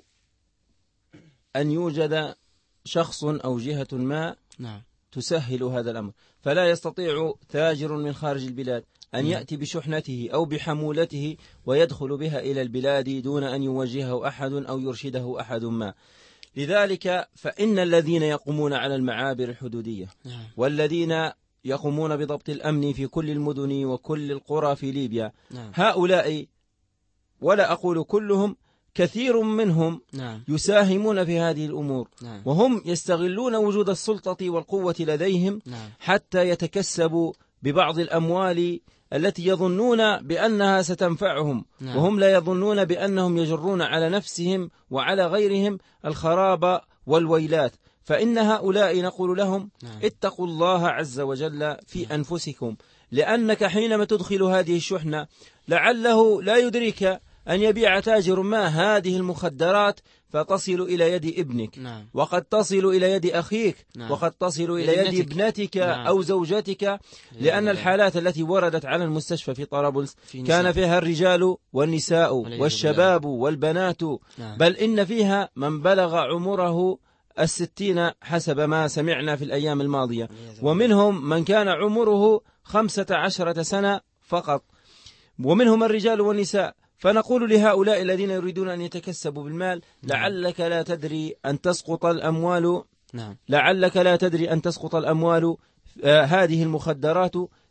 Speaker 13: أن يوجد شخص أو جهة ما تسهل هذا الأمر. فلا يستطيع تاجر من خارج البلاد أن يأتي بشحنته أو بحمولته ويدخل بها إلى البلاد دون أن يوجهه أحد أو يرشده أحد ما. لذلك فإن الذين يقومون على المعابر الحدودية والذين يقومون بضبط الأمن في كل المدن وكل القرى في ليبيا، هؤلاء ولا أقول كلهم، كثير منهم يساهمون في هذه الأمور، وهم يستغلون وجود السلطة والقوة لديهم حتى يتكسبوا ببعض الأموال التي يظنون بأنها ستنفعهم، وهم لا يظنون بأنهم يجرون على نفسهم وعلى غيرهم الخراب والويلات. فإن هؤلاء نقول لهم: اتقوا الله عز وجل في أنفسكم، لأنك حينما تدخل هذه الشحنة لعله لا يدرك أن يبيع تاجر ما هذه المخدرات فتصل إلى يد ابنك، وقد تصل إلى يد أخيك، وقد تصل إلى يد ابنتك أو زوجتك، لأن الحالات التي وردت على المستشفى في طرابلس كان فيها الرجال والنساء والشباب والبنات، بل إن فيها من بلغ عمره 60 حسب ما سمعنا في الأيام الماضية، ومنهم من كان عمره 15 سنة فقط، ومنهم الرجال والنساء. فنقول لهؤلاء الذين يريدون أن يتكسبوا بالمال: لعلك لا تدري أن تسقط الأموال، لعلك لا تدري أن تسقط الأموال هذه المخدرات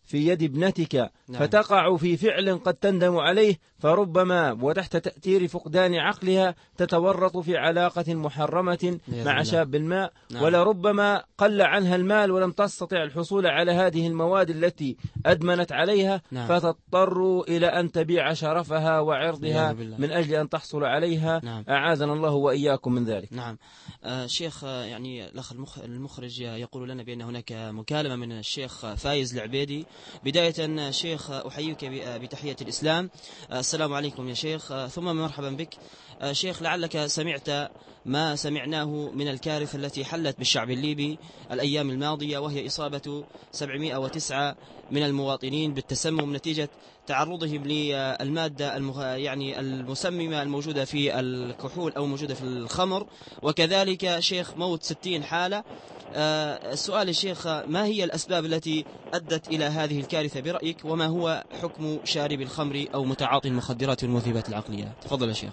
Speaker 13: في يد ابنتك
Speaker 5: نعم.
Speaker 13: فتقع في فعل قد تندم عليه، فربما وتحت تأثير فقدان عقلها تتورط في علاقة محرمة مع شاب ما،
Speaker 5: نعم.
Speaker 13: ولربما قل عنها المال ولم تستطع الحصول على هذه المواد التي أدمنت عليها،
Speaker 5: نعم.
Speaker 13: فتضطر إلى أن تبيع شرفها وعرضها من أجل أن تحصل عليها.
Speaker 5: نعم.
Speaker 13: أعاذنا الله وإياكم من ذلك.
Speaker 5: نعم. شيخ، يعني الأخ المخرج يقول لنا بأن هناك مكالمة من الشيخ فايز العبيدي. بداية شيخ أحييك بتحية الإسلام. السلام عليكم يا شيخ، ثم مرحبا بك. شيخ، لعلك سمعت ما سمعناه من الكارثة التي حلت بالشعب الليبي الأيام الماضية، وهي إصابة 709 من المواطنين بالتسمم نتيجة تعرضهم للمادة يعني المسممة الموجودة في الكحول أو موجودة في الخمر، وكذلك شيخ موت 60 حالة. السؤال الشيخ، ما هي الأسباب التي أدت إلى هذه الكارثة برأيك، وما هو حكم شارب الخمر أو متعاطي المخدرات والمذهبات العقلية؟ تفضل يا شيخ.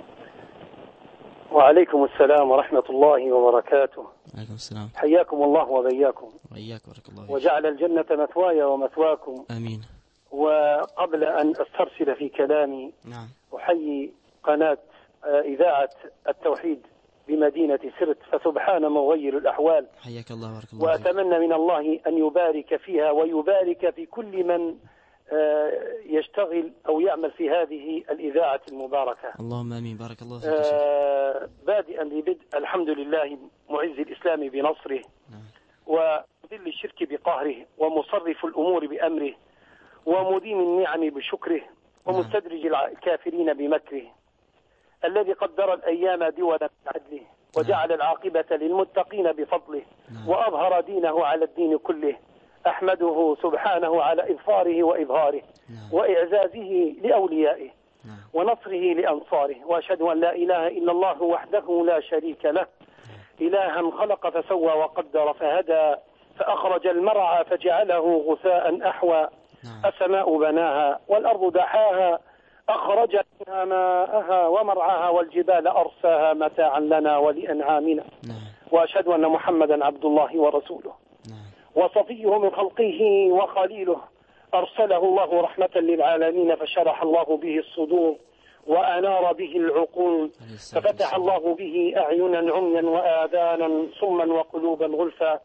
Speaker 14: وعليكم السلام ورحمة الله وبركاته.
Speaker 5: عليكم السلام.
Speaker 14: حياكم الله وبياكم.
Speaker 5: وإياك بارك الله.
Speaker 14: وجعل الجنة مثواي ومثواكم.
Speaker 5: آمين.
Speaker 14: وقبل أن أسترسل في كلامي،
Speaker 5: نعم،
Speaker 14: أحيي قناة إذاعة التوحيد بمدينة سرت، فسبحان مغير الأحوال.
Speaker 5: حياك الله بارك الله.
Speaker 14: وأتمنى من الله أن يبارك فيها ويبارك في كل من يشتغل أو يعمل في هذه الإذاعة المباركة.
Speaker 5: اللهم آمين. بارك الله فيك.
Speaker 14: بادئا ببدء الحمد لله معز الإسلام بنصره، ومذل الشرك بقهره، ومصرف الأمور بأمره، ومديم النعم بشكره، ومستدرج الكافرين بمكره، الذي قدر الأيام دولا بعدله، وجعل العاقبة للمتقين بفضله، وأظهر دينه على الدين كله. أحمده سبحانه على إظفاره وإظهاره وإعزازه لأوليائه ونصره لأنصاره، وأشهد أن لا إله إلا الله وحده لا شريك له، إلها خلق فسوى وقدر فهدى، فأخرج المرعى فجعله غثاء أحوى، السماء بناها والأرض دحاها، أخرج منها ماءها ومرعاها، والجبال أرساها متاعا لنا ولأنعامنا. وأشهد أن محمدا عبد الله ورسوله وصفيه من خلقه وخليله، أرسله الله رحمة للعالمين، فشرح الله به الصدور وأنار به العقول، ففتح الله به أعينا عميا وآذانا صما وقلوبا غلفا.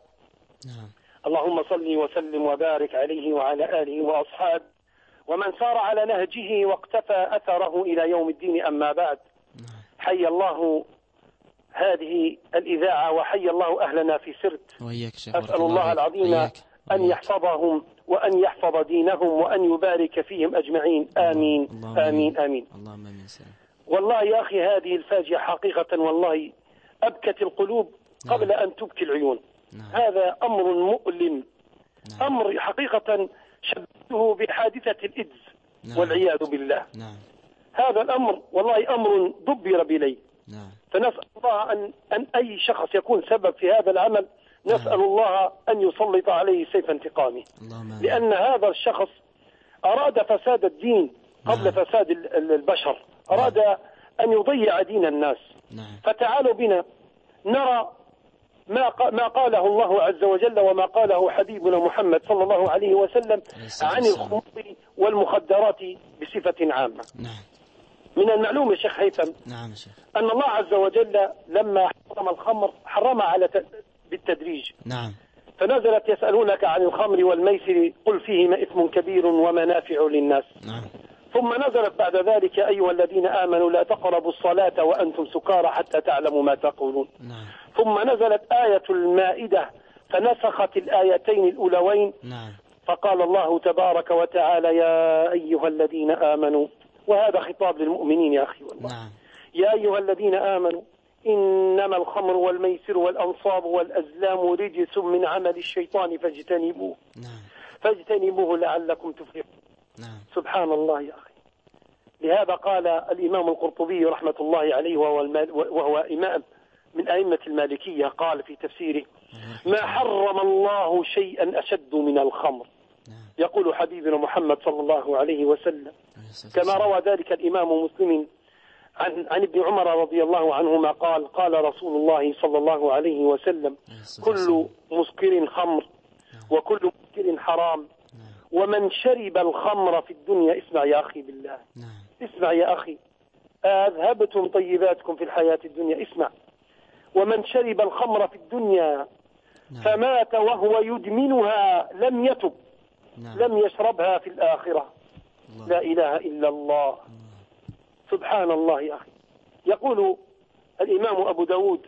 Speaker 14: اللهم صل وسلم وبارك عليه وعلى آله وأصحابه ومن سار على نهجه واقتفى أثره إلى يوم الدين. أما بعد، حي الله هذه الإذاعة وحي الله أهلنا في سرت. أسأل الله العظيم أن يحفظهم وأن يحفظ دينهم وأن يبارك فيهم أجمعين. آمين آمين آمين. والله يا أخي هذه الفاجعة حقيقة والله أبكت القلوب قبل أن تبكي العيون. هذا أمر مؤلم، أمر حقيقة شبهته بحادثة الإيدز والعياذ بالله. هذا الأمر والله أمر دبر بلي. فنسأل الله أن أي شخص يكون سبب في هذا العمل، نسأل الله أن يسلط عليه سيف انتقامه، لأن هذا الشخص أراد فساد الدين قبل فساد البشر، أراد أن يضيع دين الناس. فتعالوا بنا نرى ما قاله الله عز وجل وما قاله حبيبنا محمد صلى الله عليه وسلم عن الخمور والمخدرات بصفة عامة. من المعلوم يا شيخ هيثم أن الله عز وجل لما حرم الخمر حرمها بالتدريج. فنزلت يسألونك عن الخمر والميسر قل فيهما إثم كبير ومنافع للناس. ثم نزلت بعد ذلك أيها الذين آمنوا لا تقربوا الصلاة وأنتم سكارى حتى تعلموا ما تقولون. ثم نزلت آية المائدة فنسخت الآيتين الأولوين. فقال الله تبارك وتعالى يا أيها الذين آمنوا، وهذا خطاب للمؤمنين يا أخي والله. يا أيها الذين آمنوا إنما الخمر والميسر والأنصاب والأزلام رجس من عمل الشيطان فاجتنبوه لعلكم تفلحون. سبحان الله يا أخي. لهذا قال الإمام القرطبي رحمة الله عليه وهو إمام من أئمة المالكية، قال في تفسيره ما حرم الله شيئا أشد من الخمر. يقول حبيبنا محمد صلى الله عليه وسلم كما روى ذلك الإمام مسلم عن ابن عمر رضي الله عنهما قال رسول الله صلى الله عليه وسلم كل مسكر خمر وكل مسكر حرام ومن شرب الخمر في الدنيا، اسمع يا أخي بالله، اسمع يا أخي، أذهبتم طيباتكم في الحياة الدنيا، اسمع، ومن شرب الخمر في الدنيا فمات وهو يدمنها لم يتب لم يشربها في الآخرة. لا إله إلا الله. سبحان الله يا أخي. يقول الإمام أبو داود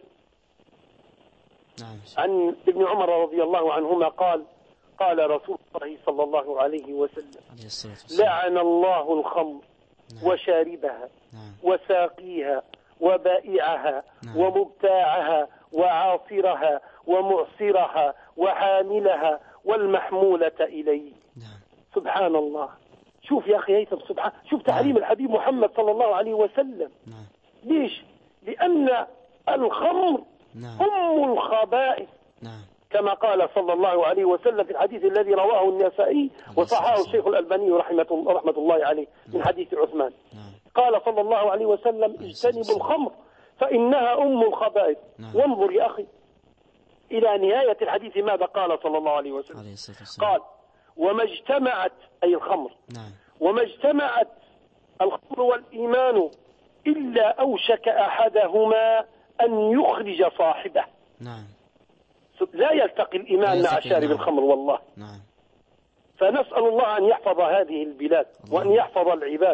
Speaker 14: عن ابن عمر رضي الله عنهما قال قال رسول الله صلى الله عليه وسلم: لعن الله الخمر وشاربها وساقيها وبائعها ومبتاعها وعاصرها ومعصرها وحاملها والمحمولة إليه. سبحان الله. شوف يا أخي هيثم، سبحان، شوف تعليم الحبيب محمد صلى الله عليه وسلم. ليش؟ لأن الخمر أم الخبائث، كما قال صلى الله عليه وسلم في الحديث الذي رواه النسائي وصححه الشيخ الألباني رحمة الله عليه من حديث عثمان. قال صلى الله عليه وسلم: اجتنبوا الخمر فإنها أم الخبائث. وانظر يا أخي إلى نهاية الحديث ماذا قال صلى الله عليه وسلم؟ قال: وما اجتمعت، أي الخمر، وما اجتمعت الخمر والإيمان إلا أوشك أحدهما أن يخرج صاحبه. لا يلتقي الإيمان مع شارب الخمر والله. فنسأل الله أن يحفظ هذه البلاد وأن يحفظ العباد.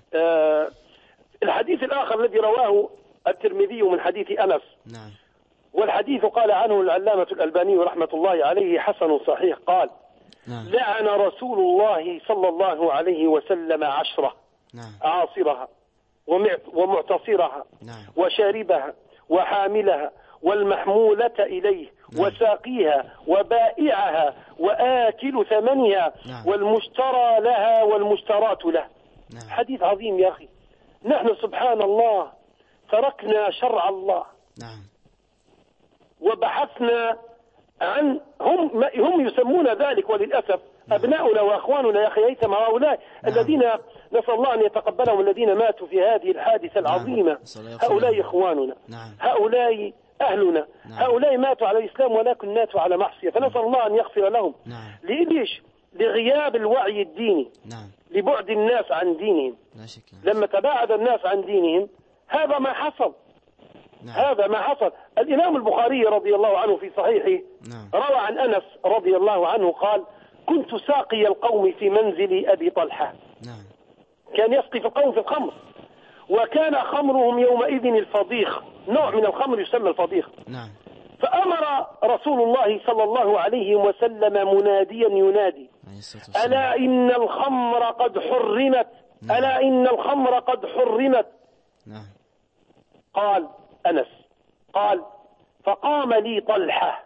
Speaker 14: الحديث الآخر الذي رواه الترمذي من حديث أنس، والحديث قال عنه العلامة الألباني رحمة الله عليه حسن صحيح، قال: لعن رسول الله صلى الله عليه وسلم 10 عاصرها ومعتصرها وشاربها وحاملها والمحمولة إليه وساقيها وبائعها وآكل ثمنها والمشترى لها والمشترات له. حديث عظيم يا أخي. نحن سبحان الله تركنا شرع الله وبحثنا عن هم يسمون ذلك، وللأسف أبناؤنا وأخواننا يا أخي هيثم هؤلاء الذين نسأل الله أن يتقبلهم الذين ماتوا في هذه الحادثة العظيمة، هؤلاء إخواننا، هؤلاء أهلنا، هؤلاء ماتوا على الإسلام ولكن ماتوا على معصية، فنسأل الله أن يغفر لهم. ليش؟ لغياب الوعي الديني، لبعد الناس عن دينهم. لما تباعد الناس عن دينهم هذا ما حصل. هذا ما حصل. الإمام البخاري رضي الله عنه في صحيحه روى عن أنس رضي الله عنه قال: كنت ساقي القوم في منزل أبي طلحة. كان يسقي في القوم في الخمر، وكان خمرهم يومئذ الفضيخ، نوع من الخمر يسمى الفضيخ. فأمر رسول الله صلى الله عليه وسلم مناديا ينادي: ألا إن الخمر قد حرمت، ألا إن الخمر قد حرمت. قال أنس قال: فقام لي طلحة.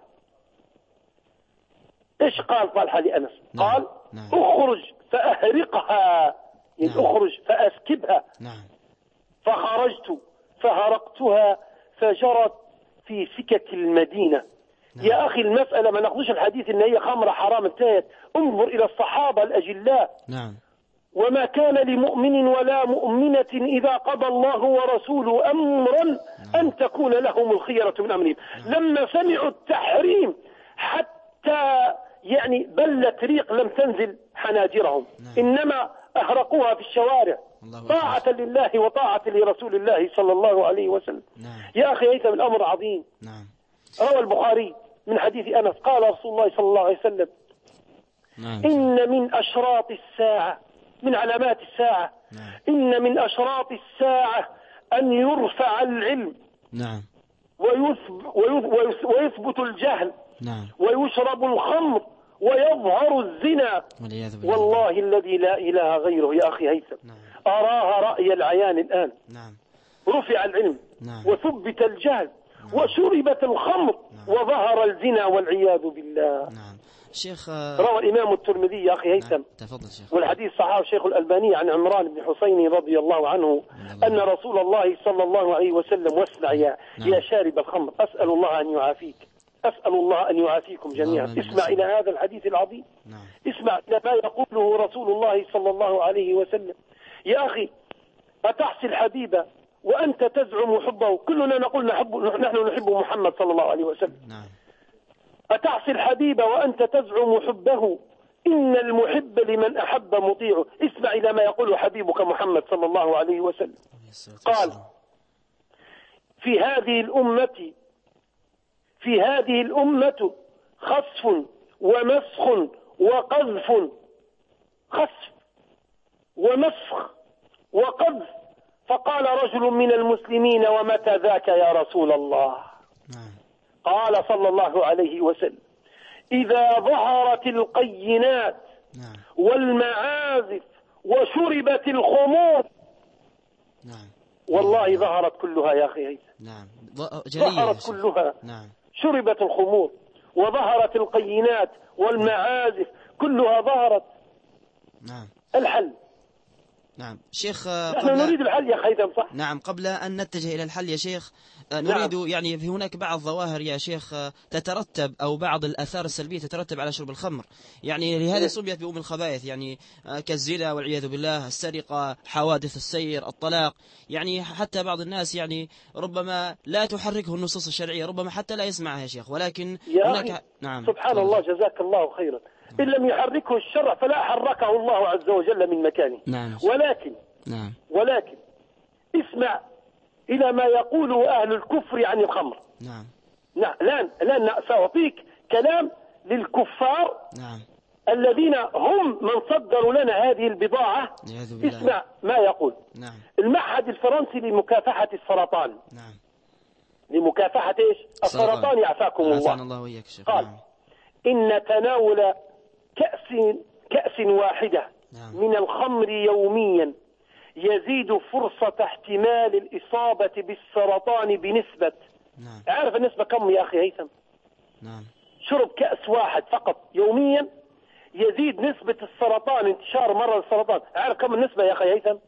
Speaker 14: إيش قال طلحة لأنس؟ قال: اخرج فأهرقها، يعني اخرج فأسكبها. فخرجت فهرقتها فجرت في سكك المدينة. يا أخي المسألة ما ناخذش الحديث إن هي خمرة حرام انتهت. انظر إلى الصحابة الأجلاء. وما كان لمؤمن ولا مؤمنة إذا قضى الله ورسوله أمرا أن تكون لهم الخيرة من أمرهم. لما سمعوا التحريم حتى يعني بلت ريق لم تنزل حناجرهم، إنما أهرقوها في الشوارع طاعة لله وطاعة لرسول الله صلى الله عليه وسلم. يا أخي هيثم الأمر عظيم. روى البخاري من حديث أنس قال رسول الله صلى الله عليه وسلم: إن من أشراط الساعة، من علامات الساعة، إن من أشراط الساعة أن يرفع العلم ويثبت الجهل ويشرب الخمر ويظهر الزنا. والله الذي لا إله غيره يا أخي هيثم أراها رأي العيان الآن. رفع العلم وثبت الجهل وشربت الخمر وظهر الزنا والعياذ بالله.
Speaker 5: شيخ
Speaker 14: روى الإمام الترمذي يا أخي هيثم، والحديث صححه الشيخ الألباني عن عمران بن حسين رضي الله عنه أن رسول الله صلى الله عليه وسلم: واسمع يا شارب الخمر، أسأل الله أن يعافيك، أسأل الله أن يعافيكم جميعا. اسمع إلى هذا الحديث العظيم، اسمع إلى ما يقوله رسول الله صلى الله عليه وسلم. يا أخي أتحصي الحبيب وأنت تزعم حبه؟ كلنا نقول نحن نحب محمد صلى الله عليه وسلم. أتعصي الحبيب وأنت تزعم حبه إن المحب لمن أحب مطيعه. اسمع إلى ما يقول حبيبك محمد صلى الله عليه وسلم. قال في هذه الأمة خسف ومسخ وقذف، خسف ومسخ وقذف. فقال رجل من المسلمين: ومتى ذاك يا رسول الله؟ قال صلى الله عليه وسلم: إذا ظهرت القينات والمعازف وشربت الخمور. والله ظهرت كلها يا أخي هيثم، ظهرت كلها. شربت الخمور وظهرت القينات والمعازف، كلها ظهرت. الحل.
Speaker 5: نعم شيخ،
Speaker 14: نحن نريد الحل يا خيثم، صح؟
Speaker 5: نعم. قبل أن نتجه إلى الحل يا شيخ، نريد يعني في هناك بعض ظواهر يا شيخ تترتب، أو بعض الآثار السلبية تترتب على شرب الخمر، يعني لهذا سميت بأم الخبائث، يعني كالزنا والعياذ بالله، السرقة، حوادث السير، الطلاق. يعني حتى بعض الناس يعني ربما لا تحركه النصوص الشرعية، ربما حتى لا يسمعها يا شيخ، ولكن هناك
Speaker 14: نعم سبحان الله، جزاك الله خيرا. إن لم يحركه الشرع فلا حركه الله عز وجل من مكانه. ولكن اسمع إلى ما يقوله أهل الكفر عن الخمر. الآن سأعطيك كلام للكفار الذين هم من صدروا لنا هذه البضاعة. اسمع ما يقول. المعهد الفرنسي لمكافحة السرطان، لمكافحة إيش؟ السرطان، يعافاكم الله. قال: إن تناول كأس واحدة من الخمر يوميا يزيد فرصة احتمال الإصابة بالسرطان بنسبة. عارف النسبة كم يا أخي هيثم؟ شرب كأس واحد فقط يوميا يزيد نسبة السرطان، انتشار مرض السرطان. عارف كم النسبة يا أخي هيثم؟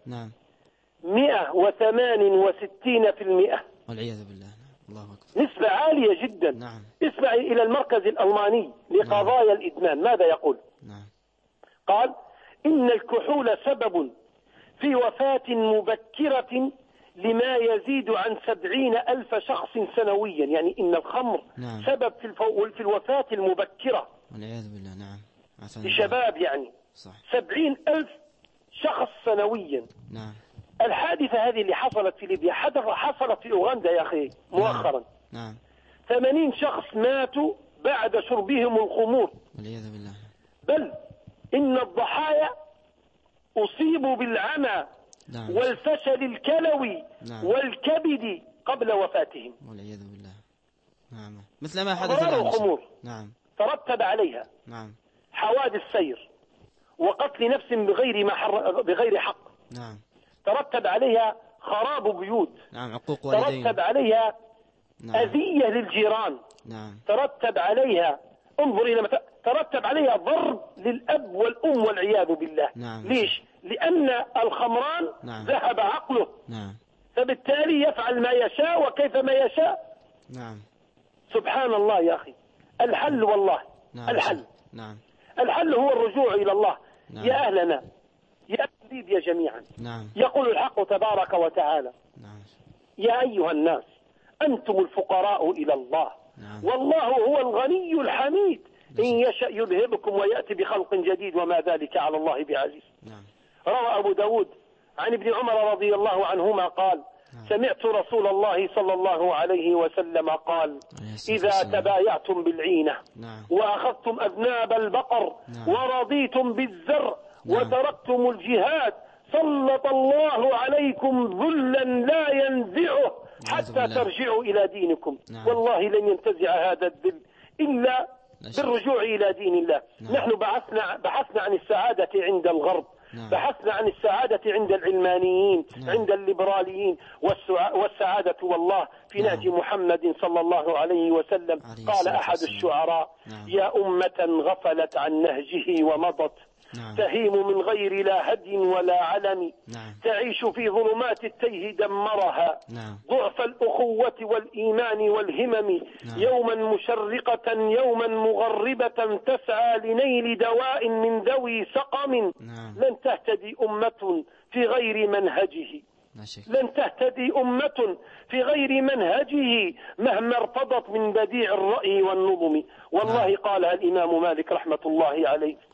Speaker 14: 168%.
Speaker 5: والعياذ بالله. الله أكبر.
Speaker 14: نسبة عالية جدا. اسمعي إلى المركز الألماني لقضايا الإدمان ماذا يقول. قال: إن الكحول سبب في وفاة مبكرة لما يزيد عن 70,000 شخص سنويا. يعني إن الخمر سبب في الوفاة المبكرة
Speaker 5: والعياذ بالله.
Speaker 14: لشباب، يعني 70,000 شخص سنويا. الحادثة هذه اللي حصلت في ليبيا حصلت في أوغندا يا أخي مؤخرا. 80 شخص ماتوا بعد شربهم الخمور.
Speaker 5: والعياذ بالله.
Speaker 14: بل إن الضحايا أصيبوا بالعمى والفشل الكلوي والكبد قبل وفاتهم.
Speaker 5: والعياذ بالله. مثل ما حدث الآن.
Speaker 14: الخمور ترتب عليها حوادث سير وقتل نفس بغير حق. ترتب عليها خراب بيوت.
Speaker 5: عقوق والدين.
Speaker 14: ترتب عليها أذية للجيران. ترتب عليها، انظر إلى ترتب عليها ضرب للأب والأم والعياذ بالله. ليش؟ لأن الخمران ذهب عقله. فبالتالي يفعل ما يشاء وكيف ما يشاء. سبحان الله يا أخي. الحل والله الحل هو الرجوع إلى الله. يا أهلنا، يا ليبيا جميعا، يقول الحق تبارك وتعالى: يا أيها الناس أنتم الفقراء إلى الله والله هو الغني الحميد، إن يشأ يذهبكم ويأتي بخلق جديد وما ذلك على الله بعزيز. روى أبو داود عن ابن عمر رضي الله عنهما قال: سمعت رسول الله صلى الله عليه وسلم قال: إذا تبايعتم بالعينة وأخذتم أذناب البقر ورضيتم بالزرع وتركتم الجهاد سلط الله عليكم ذلا لا ينزعه حتى ترجعوا إلى دينكم. والله لن ينتزع هذا الذل إلا بالرجوع إلى دين الله. نحن بحثنا عن السعادة عند الغرب، بحثنا عن السعادة عند العلمانيين، عند الليبراليين، والسعادة والله في نهج محمد صلى الله عليه وسلم. قال أحد الشعراء: يا أمة غفلت عن نهجه ومضت، تهيم من غير لا هدي ولا علم، تعيش في ظلمات التيه دمرها، ضعف الأخوة والإيمان والهمم، يوما مشرقة يوما مغربة، تسعى لنيل دواء من ذوي سقم، لن تهتدي أمة في غير منهجه، لن تهتدي أمة في غير منهجه مهما ارتضت من بديع الرأي والنظم. والله قالها الإمام مالك رحمة الله عليه: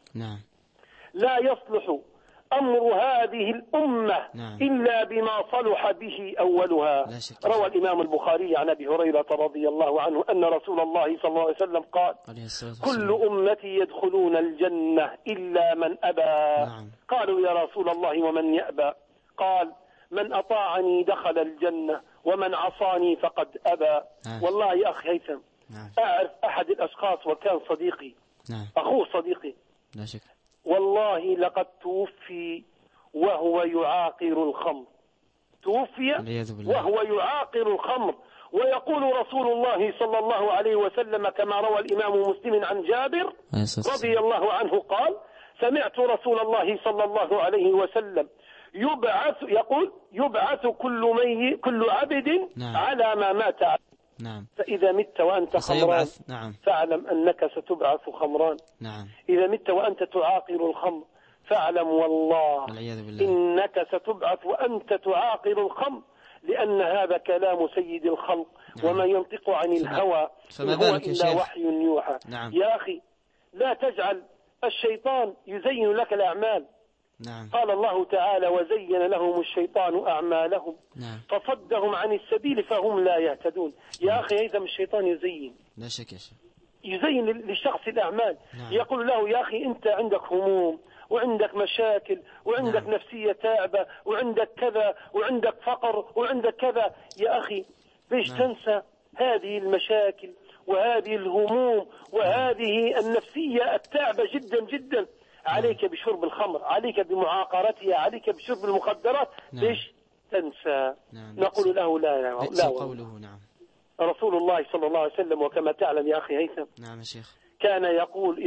Speaker 5: نعم.
Speaker 14: لا يصلح أمر هذه الأمة إلا بما صلح به أولها. روى الإمام البخاري عن أبي هريرة رضي الله عنه أن رسول الله صلى الله عليه وسلم قال: كل أمتي يدخلون الجنة إلا من أبى. قالوا: يا رسول الله ومن يأبى؟ قال: من أطاعني دخل الجنة ومن عصاني فقد أبى. والله يا أخي هيثم أعرف أحد الأشخاص وكان صديقي، أخوه صديقي،
Speaker 5: لا شك،
Speaker 14: والله لقد توفي وهو يعاقر الخمر، توفي وهو يعاقر الخمر. ويقول رسول الله صلى الله عليه وسلم كما روى الإمام مسلم عن جابر رضي الله عنه قال: سمعت رسول الله صلى الله عليه وسلم يقول: يبعث كل عبد على ما مات عليه. فإذا مت وأنت خمران فاعلم أنك ستبعث خمران. إذا مت وأنت تعاقر الخمر فاعلم والله إنك ستبعث وأنت تعاقر الخمر، لأن هذا كلام سيد الخلق وما ينطق عن الهوى إن هو إلا وحي يوحى. يا أخي لا تجعل الشيطان يزين لك الأعمال. قال الله تعالى: وزين لهم الشيطان أعمالهم فصدهم عن السبيل فهم لا يهتدون. يا أخي هيثم الشيطان يزين،
Speaker 5: لا شك يا شيخ،
Speaker 14: يزين للشخص الأعمال. يقول له: يا أخي أنت عندك هموم وعندك مشاكل وعندك نفسية تعبة وعندك كذا وعندك فقر وعندك كذا. يا أخي ليش تنسى هذه المشاكل وهذه الهموم وهذه النفسية التعبة جدا جدا؟ عليك بشرب الخمر، عليك بمعاقرتها، عليك بشرب المخدرات. ليش تنسى؟ نقول له لا
Speaker 5: قوله.
Speaker 14: رسول الله صلى الله عليه وسلم وكما تعلم يا أخي هيثم
Speaker 5: يا شيخ
Speaker 14: كان يقول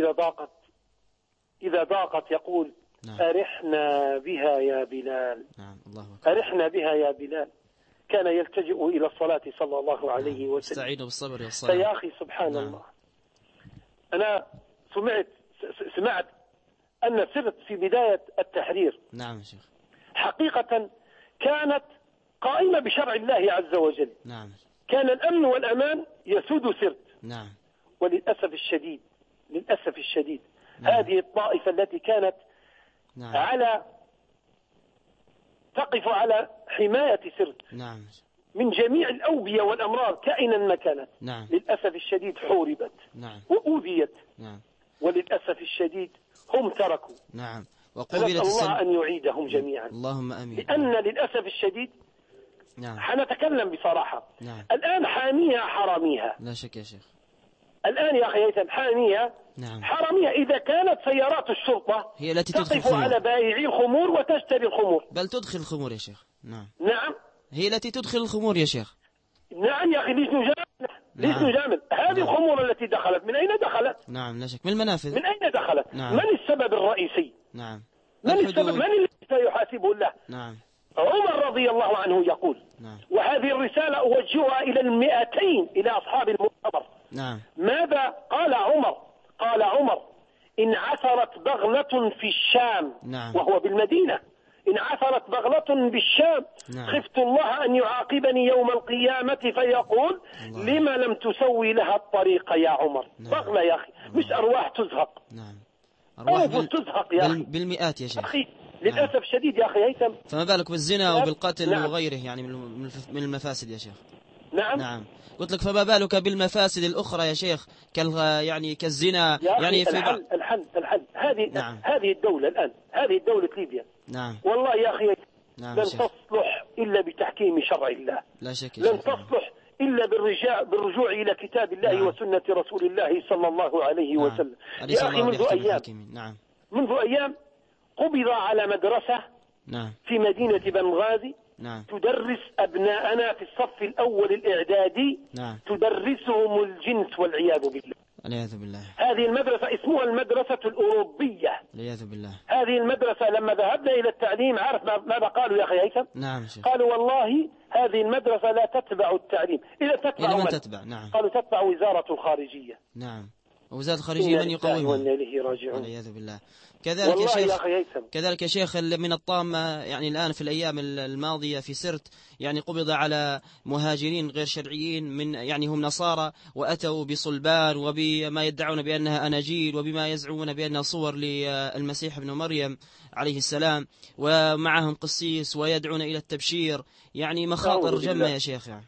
Speaker 14: إذا ضاقت يقول: أرحنا بها يا بلال.
Speaker 5: الله
Speaker 14: أرحنا بها يا بلال. كان يلتجئ إلى الصلاة صلى الله عليه وسلم.
Speaker 5: استعين بالصبر والصلاة.
Speaker 14: يا أخي سبحان الله، أنا سمعت أن سرت في بداية التحرير
Speaker 5: يا شيخ
Speaker 14: حقيقة كانت قائمة بشرع الله عز وجل. كان الأمن والأمان يسود سرت. وللأسف الشديد هذه الطائفة التي كانت تقف على حماية سرت من جميع الأوبية والأمراض كائنا ما كانت. للأسف الشديد حوربت وأوذيت. وللأسف الشديد هم تركوا.
Speaker 5: وقبلت
Speaker 14: الله أن يعيدهم جميعا.
Speaker 5: اللهم أمين.
Speaker 14: لأن للأسف الشديد حنتكلم بصراحة. الآن حاميها حراميها.
Speaker 5: لا شك يا شيخ.
Speaker 14: الآن يا أخي هيثم حاميها حراميها إذا كانت سيارات الشرطة
Speaker 5: هي التي
Speaker 14: تقف على بائعي الخمور وتشتري الخمور.
Speaker 5: بل تدخل الخمور يا شيخ.
Speaker 14: نعم
Speaker 5: هي التي تدخل الخمور يا شيخ.
Speaker 14: نعم يا أخي ليش نجامل؟ هذه الخمور التي دخلت من أين دخلت؟
Speaker 5: لا شك من المنافذ.
Speaker 14: من أين دخلت؟ من السبب الرئيسي؟ من السبب؟ من الذي سيحاسبه الله؟ عمر رضي الله عنه يقول وهذه الرسالة أوجهها إلى 200 إلى أصحاب المؤتمر. ماذا قال عمر؟ قال عمر: إن عثرت بغلة في الشام وهو بالمدينة، إن عثرت بغلة بالشام خفت الله أن يعاقبني يوم القيامة فيقول: لما لم تسوي لها الطريق يا عمر؟ بغلة يا أخي، مش أرواح تزهق.
Speaker 5: أرواح
Speaker 14: تزهق يا أخي
Speaker 5: بالمئات يا شيخ.
Speaker 14: للأسف شديد يا أخي هيثم.
Speaker 5: فما بالك بالزنا وبالقتل وغيره يعني من المفاسد يا شيخ.
Speaker 14: نعم
Speaker 5: قلت لك فما بالك بالمفاسد الأخرى يا شيخ يعني كالزنا يعني في
Speaker 14: الحل هذه الدولة الآن، هذه دولة ليبيا. والله يا أخي لن تصلح إلا بتحكيم شرع الله.
Speaker 5: لا شك
Speaker 14: لن تصلح إلا بالرجوع إلى كتاب الله وسنة رسول الله صلى الله عليه وسلم. يا أخي منذ أيام قبض على مدرسة في مدينة بنغازي تدرس أبناءنا في الصف الأول الإعدادي تدرسهم الجنس والعياذ بالله.
Speaker 5: والعياذ بالله.
Speaker 14: هذه المدرسة اسمها المدرسة الأوروبية.
Speaker 5: والعياذ بالله.
Speaker 14: هذه المدرسة لما ذهبنا إلى التعليم عارف ماذا قالوا يا أخي هيثم؟ قالوا والله هذه المدرسة لا تتبع التعليم. إذا تتبع
Speaker 5: من تتبع؟
Speaker 14: قالوا تتبع وزارة الخارجية.
Speaker 5: وزاد الخارجية من يقومها.
Speaker 14: وإنا إليه راجعون.
Speaker 5: والعياذ بالله. كذلك يا شيخ،
Speaker 14: كذلك
Speaker 5: يا شيخ من الطامة يعني الآن في الأيام الماضية في سرت يعني قبض على مهاجرين غير شرعيين من يعني هم نصارى، وأتوا بصلبان وبما يدعون بأنها أناجيل وبما يزعمون بأنها صور للمسيح ابن مريم عليه السلام، ومعهم قسيس ويدعون إلى التبشير. يعني مخاطر جمة يا شيخ يعني.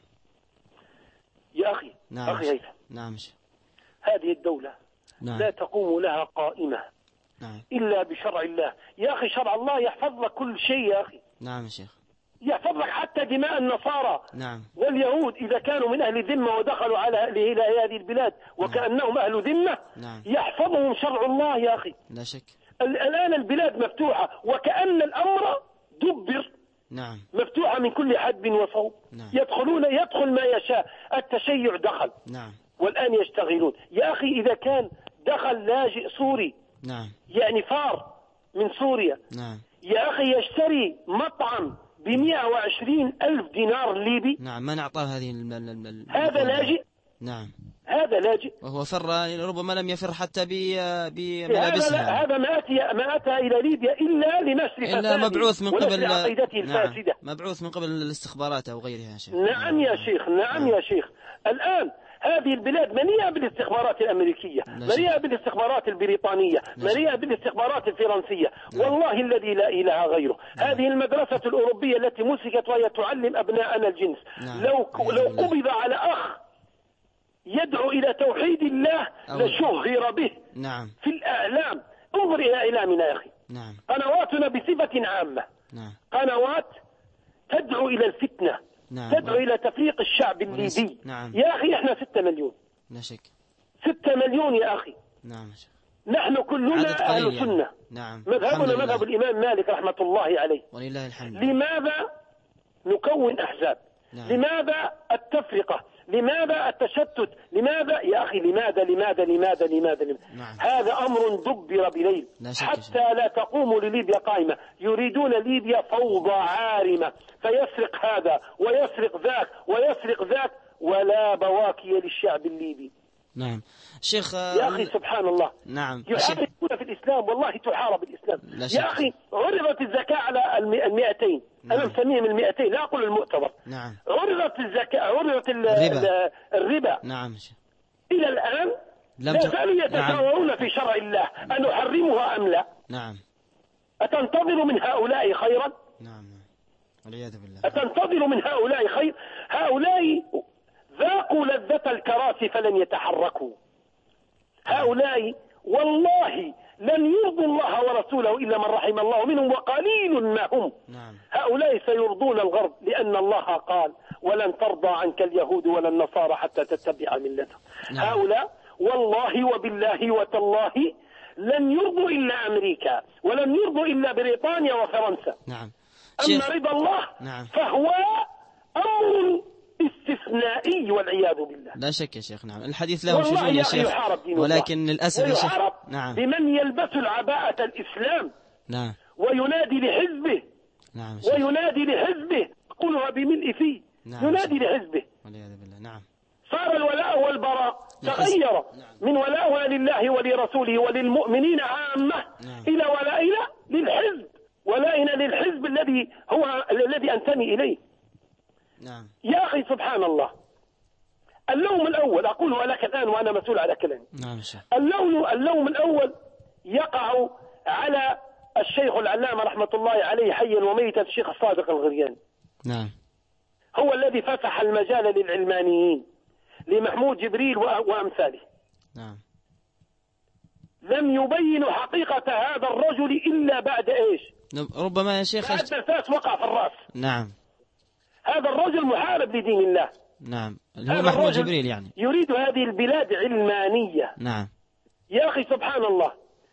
Speaker 14: يا أخي
Speaker 5: نعم
Speaker 14: أخي هيثم،
Speaker 5: نعم
Speaker 14: هذه الدولة
Speaker 5: نعم.
Speaker 14: لا تقوم لها قائمة
Speaker 5: نعم.
Speaker 14: إلا بشرع الله. يا أخي شرع الله يحفظ لك كل شيء يا أخي.
Speaker 5: نعم يا شيخ.
Speaker 14: يحفظ لك حتى دماء النصارى
Speaker 5: نعم. واليهود
Speaker 14: إذا كانوا من أهل ذمة ودخلوا إلى هذه البلاد وكأنهم أهل ذمة.
Speaker 5: نعم.
Speaker 14: يحفظهم شرع الله يا أخي.
Speaker 5: لا شك.
Speaker 14: الآن البلاد مفتوحة وكأن الأمر دبر.
Speaker 5: نعم.
Speaker 14: مفتوحة من كل حدب وصوب.
Speaker 5: نعم.
Speaker 14: يدخل ما يشاء. التشيع دخل.
Speaker 5: نعم.
Speaker 14: والآن يشتغلون. يا أخي إذا كان دخل لاجئ سوري،
Speaker 5: نعم،
Speaker 14: يعني فار من سوريا،
Speaker 5: نعم،
Speaker 14: يا أخي يشتري مطعم ب120,000 دينار ليبي.
Speaker 5: نعم. من أعطاه هذه
Speaker 14: هذا لاجئ.
Speaker 5: نعم.
Speaker 14: هذا لاجئ
Speaker 5: وهو فر، ربما لم يفر حتى بملابسها.
Speaker 14: هذا ما أتى إلى ليبيا إلا لنشر فساده،
Speaker 5: إلا مبعوث من قبل
Speaker 14: عقيدته الفاسدة.
Speaker 5: مبعوث من قبل الاستخبارات أو غيرها يا شيخ.
Speaker 14: نعم يا شيخ، نعم يا شيخ. الآن هذه البلاد مليئة بالاستخبارات الأمريكية، مليئة بالاستخبارات البريطانية، مليئة بالاستخبارات الفرنسية. والله الذي لا إله غيره. هذه المدرسة الأوروبية التي مسكت وهي تعلم أبناءنا الجنس. لو قبض على أخ يدعو إلى توحيد الله لشهر به.
Speaker 5: نعم.
Speaker 14: في الإعلام. انظر إلى إعلامنا يا أخي.
Speaker 5: نعم.
Speaker 14: قنواتنا بصفة عامة.
Speaker 5: نعم.
Speaker 14: قنوات تدعو إلى الفتنة.
Speaker 5: نعم.
Speaker 14: تدعو إلى تفريق الشعب الليبي.
Speaker 5: نعم.
Speaker 14: يا أخي إحنا 6 مليون.
Speaker 5: لا شك.
Speaker 14: 6 مليون يا أخي.
Speaker 5: نعم.
Speaker 14: نحن كلنا أهل سنة.
Speaker 5: يعني. نعم.
Speaker 14: مذهبنا مذهب الإمام مالك رحمة الله عليه.
Speaker 5: ولله الحمد.
Speaker 14: لماذا نكون أحزاب؟
Speaker 5: نعم.
Speaker 14: لماذا التفرقة؟ لماذا التشتت؟ لماذا يا أخي؟ لماذا؟
Speaker 5: نعم.
Speaker 14: هذا أمر دبر بليل حتى لا تقوم لليبيا قائمة. يريدون ليبيا فوضى عارمة، فيسرق هذا ويسرق ذاك ويسرق ذاك، ولا بواكي للشعب الليبي.
Speaker 5: نعم شيخ.
Speaker 14: يا أخي سبحان الله.
Speaker 5: نعم.
Speaker 14: يحاربون في الإسلام، والله تحارب الإسلام. يا أخي عرضت الزكاة على 200.
Speaker 5: نعم.
Speaker 14: أنا مسميهم 200، لا أقول المؤتبر.
Speaker 5: نعم.
Speaker 14: عرضت الزكاة، عرضت الربا.
Speaker 5: نعم.
Speaker 14: إلى الآن لا زالوا يتساوون. نعم. في شرع الله أن نحرمها أم لا؟
Speaker 5: نعم.
Speaker 14: أتنتظر من هؤلاء خيرا؟
Speaker 5: نعم. والعياذ بالله.
Speaker 14: أتنتظر من هؤلاء خير؟ هؤلاء ذاقوا لذة الكراسي فلن يتحركوا. هؤلاء والله لن يرضوا الله ورسوله إلا من رحم الله منهم، وقليل ما هم.
Speaker 5: نعم.
Speaker 14: هؤلاء سيرضون الغرب، لأن الله قال ولن ترضى عنك اليهود ولا النصارى حتى تتبع ملتهم. نعم. هؤلاء والله وبالله وتالله لن يرضوا إلا أمريكا، ولن يرضوا إلا بريطانيا وفرنسا.
Speaker 5: نعم.
Speaker 14: أما رضا الله
Speaker 5: نعم.
Speaker 14: فهو أمر استثنائي والعياذ بالله.
Speaker 5: لا شك يا شيخ. نعم. الحديث له شجون يا شيخ، ولكن للأسف يا شيخ. نعم.
Speaker 14: بمن يلبس العباءة الإسلام.
Speaker 5: نعم.
Speaker 14: وينادي لحزبه.
Speaker 5: نعم.
Speaker 14: وينادي لحزبه، قولها بملء فيه.
Speaker 5: نعم.
Speaker 14: ينادي لحزبه.
Speaker 5: والعياذ بالله. نعم.
Speaker 14: صار الولاء والبراء تغير. نعم. من ولاء لله ولرسوله وللمؤمنين عامة.
Speaker 5: نعم.
Speaker 14: إلى ولائنا للحزب، ولائنا للحزب الذي أنتمي إليه.
Speaker 5: نعم.
Speaker 14: يا أخي سبحان الله. اللوم الأول أقوله لك الآن وأنا مسؤول على كلامي.
Speaker 5: نعم شيخ.
Speaker 14: اللوم الأول يقع على الشيخ العلامة رحمة الله عليه حيا وميتا، الشيخ الصادق الغرياني.
Speaker 5: نعم.
Speaker 14: هو الذي فتح المجال للعلمانيين، لمحمود جبريل وأمثاله.
Speaker 5: نعم.
Speaker 14: لم يبينوا حقيقة هذا الرجل إلا بعد إيش؟
Speaker 5: ربما يا شيخ
Speaker 14: بعد الفاس وقع في الرأس.
Speaker 5: نعم.
Speaker 14: هذا الرجل محارب لدين الله.
Speaker 5: نعم. هو محمود جبريل يعني
Speaker 14: يريد هذه البلاد علمانية.
Speaker 5: نعم.
Speaker 14: يا أخي سبحان الله.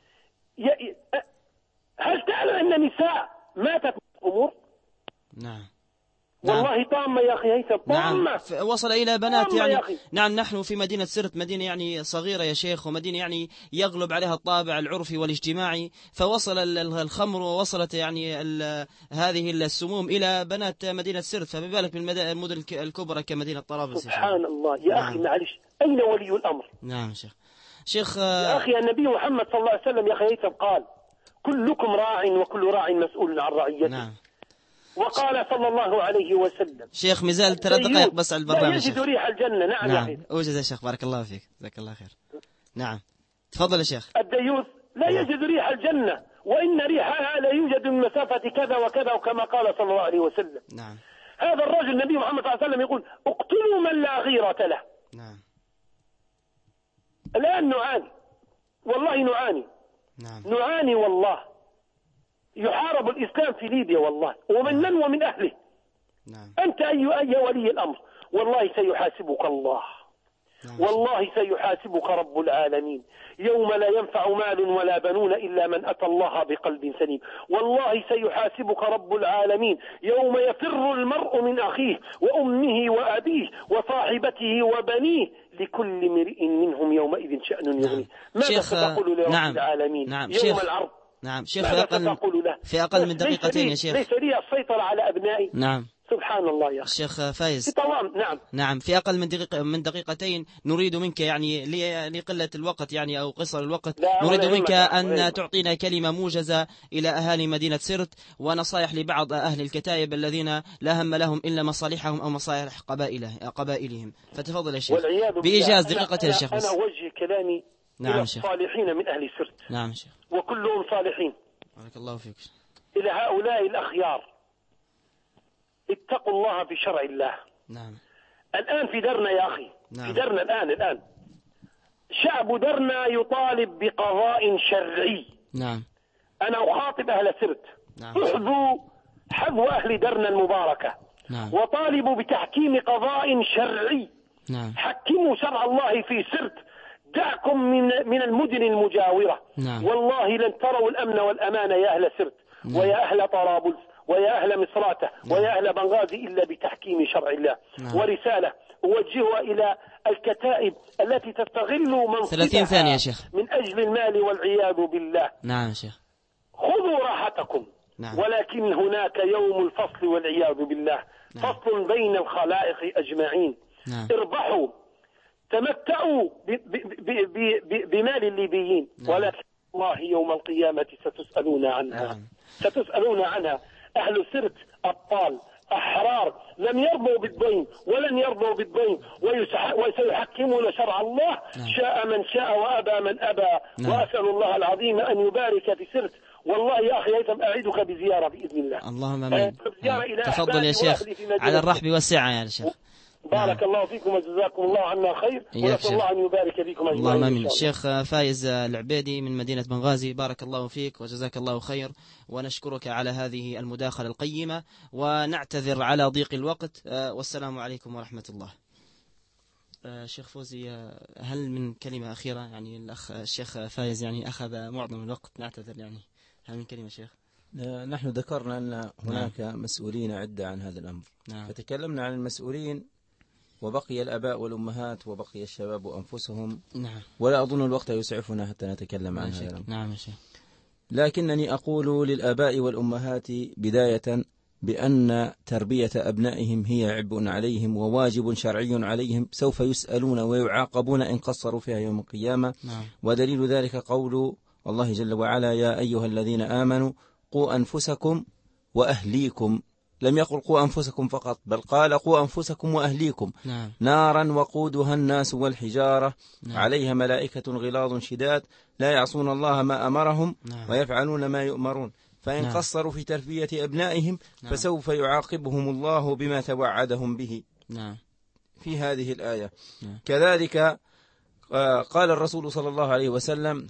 Speaker 14: هل تعلم أن نساء ماتت أمور؟
Speaker 5: نعم.
Speaker 14: والله طامة يا أخي هيثم، طامة.
Speaker 5: نعم. وصل إلى بنات يعني. نعم. نحن في مدينة سرت، مدينة يعني صغيرة يا شيخ، ومدينة يعني يغلب عليها الطابع العرفي والاجتماعي، فوصل الخمر ووصلت يعني هذه السموم إلى بنات مدينة سرت، فما بالك بالمدن الكبرى كمدينة طرابلس.
Speaker 14: سبحان الله يا أخي. معلش، أين ولي الأمر؟
Speaker 5: نعم شيخ. شيخ
Speaker 14: يا أخي النبي محمد صلى الله عليه وسلم يا أخي هيثم قال كلكم راع وكل راع مسؤول عن رعيته.
Speaker 5: نعم.
Speaker 14: وقال صلى الله عليه وسلم
Speaker 5: شيخ مازال 3 دقائق بس على البرنامج.
Speaker 14: لا يجد ريح الجنة.
Speaker 5: نعم أوجز يا شيخ، بارك الله فيك، جزاك الله خير. نعم تفضل يا شيخ.
Speaker 14: الديوث لا يجد ريح الجنة وإن ريحها لا يوجد من مسافة كذا وكذا، وكما قال صلى الله عليه وسلم.
Speaker 5: نعم.
Speaker 14: هذا الرجل النبي محمد صلى الله عليه وسلم يقول اقتلوا من لا غيرة له.
Speaker 5: نعم.
Speaker 14: الآن نعاني والله، نعاني.
Speaker 5: نعم.
Speaker 14: نعاني والله. يحارب الإسلام في ليبيا والله، ومن ومن أهله.
Speaker 5: نعم.
Speaker 14: أنت أي ولي الأمر، والله سيحاسبك الله.
Speaker 5: نعم.
Speaker 14: والله سيحاسبك رب العالمين يوم لا ينفع مال ولا بنون إلا من أتى الله بقلب سليم. والله سيحاسبك رب العالمين يوم يفر المرء من أخيه وأمه وأبيه وصاحبته وبنيه لكل امرئ منهم يومئذ شأن يغنيه. ماذا ستقول لرب العالمين يوم العرض؟
Speaker 5: نعم شيخ،
Speaker 14: في
Speaker 5: أقل من دقيقتين يا شيخ.
Speaker 14: ليس لي السيطرة على أبنائي.
Speaker 5: نعم
Speaker 14: سبحان الله يا
Speaker 5: شيخ فايز.
Speaker 14: نعم.
Speaker 5: نعم في أقل من دقيقتين نريد منك يعني لقلة الوقت يعني أو قصر الوقت، نريد منك أن تعطينا كلمة موجزة إلى أهالي مدينة سرت ونصائح لبعض أهل الكتائب الذين لا هم لهم إلا مصالحهم أو مصالح قبائلهم. فتفضل يا شيخ بإيجاز دقيقتين يا شيخ.
Speaker 14: أنا أوجه كلامي إلى الصالحين من أهل سرت.
Speaker 5: نعم شيخ.
Speaker 14: وكلهم صالحين.
Speaker 5: بارك الله فيك.
Speaker 14: إلى هؤلاء الأخيار اتقوا الله بشرع الله.
Speaker 5: نعم.
Speaker 14: الآن في درنا يا أخي.
Speaker 5: نعم.
Speaker 14: في درنا الآن شعب درنا يطالب بقضاء شرعي.
Speaker 5: نعم.
Speaker 14: أنا أخاطب أهل سرت.
Speaker 5: نعم.
Speaker 14: حذو أهل درنا المباركة.
Speaker 5: نعم.
Speaker 14: وطالبوا بتحكيم قضاء شرعي.
Speaker 5: نعم.
Speaker 14: حكموا شرع الله في سرت. دعكم من المدن المجاورة.
Speaker 5: نعم.
Speaker 14: والله لن تروا الأمن والأمان يا أهل سرت.
Speaker 5: نعم.
Speaker 14: ويا أهل طرابلس ويا أهل مصراتة. نعم. ويا أهل بنغازي إلا بتحكيم شرع الله.
Speaker 5: نعم.
Speaker 14: ورسالة أوجهها إلى الكتائب التي تستغل منصبها
Speaker 5: 30 ثانية يا شيخ.
Speaker 14: من أجل المال والعياذ بالله.
Speaker 5: نعم يا شيخ.
Speaker 14: خذوا راحتكم.
Speaker 5: نعم.
Speaker 14: ولكن هناك يوم الفصل والعياذ بالله.
Speaker 5: نعم.
Speaker 14: فصل بين الخلائق أجمعين.
Speaker 5: نعم.
Speaker 14: اربحوا تمتعوا بمال الليبيين.
Speaker 5: نعم.
Speaker 14: ولكن الله يوم القيامة ستسألون عنها.
Speaker 5: نعم.
Speaker 14: ستسألون عنها. أهل سرت أبطال أحرار لم يرضوا بالدين ولن يرضوا بالدين وسيحكمون شرع الله.
Speaker 5: نعم.
Speaker 14: شاء من شاء وأبى من أبى.
Speaker 5: نعم.
Speaker 14: وأسأل الله العظيم أن يبارك في سرت. والله يا أخي هيثم أعيدك بزيارة بإذن الله.
Speaker 5: اللهم آمين.
Speaker 14: إلى
Speaker 5: تفضل يا شيخ على الرحب والسعة يا شيخ.
Speaker 14: بارك الله فيكم وجزاكم الله عنا خير. ونسأل الله أن يبارك فيكم أجمعين.
Speaker 5: اللهم آمين. الشيخ فايز العبيدي من مدينة بنغازي، بارك الله فيك وجزاك الله خير، ونشكرك على هذه المداخلة القيمة ونعتذر على ضيق الوقت. والسلام عليكم ورحمة الله. شيخ فوزي هل من كلمة أخيرة؟ يعني الأخ الشيخ فايز يعني أخذ معظم الوقت، نعتذر يعني، هل من كلمة شيخ؟
Speaker 13: نحن ذكرنا أن هناك مسؤولين عدة عن هذا الأمر.
Speaker 5: نعم.
Speaker 13: فتكلمنا عن المسؤولين وبقي الآباء والأمهات وبقي الشباب أنفسهم.
Speaker 5: نعم.
Speaker 13: ولا أظن الوقت يسعفنا حتى نتكلم عن هذا الأمر.
Speaker 5: نعم شيخ.
Speaker 13: لكنني أقول للآباء والأمهات بداية بأن تربية أبنائهم هي عبء عليهم وواجب شرعي عليهم، سوف يسألون ويعاقبون إن قصروا فيها يوم القيامة.
Speaker 5: نعم.
Speaker 13: ودليل ذلك قول الله جل وعلا: يا أيها الذين آمنوا قوا أنفسكم وأهليكم. لم يقل قوا أنفسكم فقط، بل قال قوا أنفسكم وأهليكم.
Speaker 5: نعم.
Speaker 13: نارا وقودها الناس والحجارة.
Speaker 5: نعم.
Speaker 13: عليها ملائكة غلاظ شداد لا يعصون الله ما أمرهم.
Speaker 5: نعم.
Speaker 13: ويفعلون ما يؤمرون. فإن
Speaker 5: نعم.
Speaker 13: قصروا في تربية أبنائهم
Speaker 5: نعم.
Speaker 13: فسوف يعاقبهم الله بما توعدهم به.
Speaker 5: نعم.
Speaker 13: في هذه الآية.
Speaker 5: نعم.
Speaker 13: كذلك قال الرسول صلى الله عليه وسلم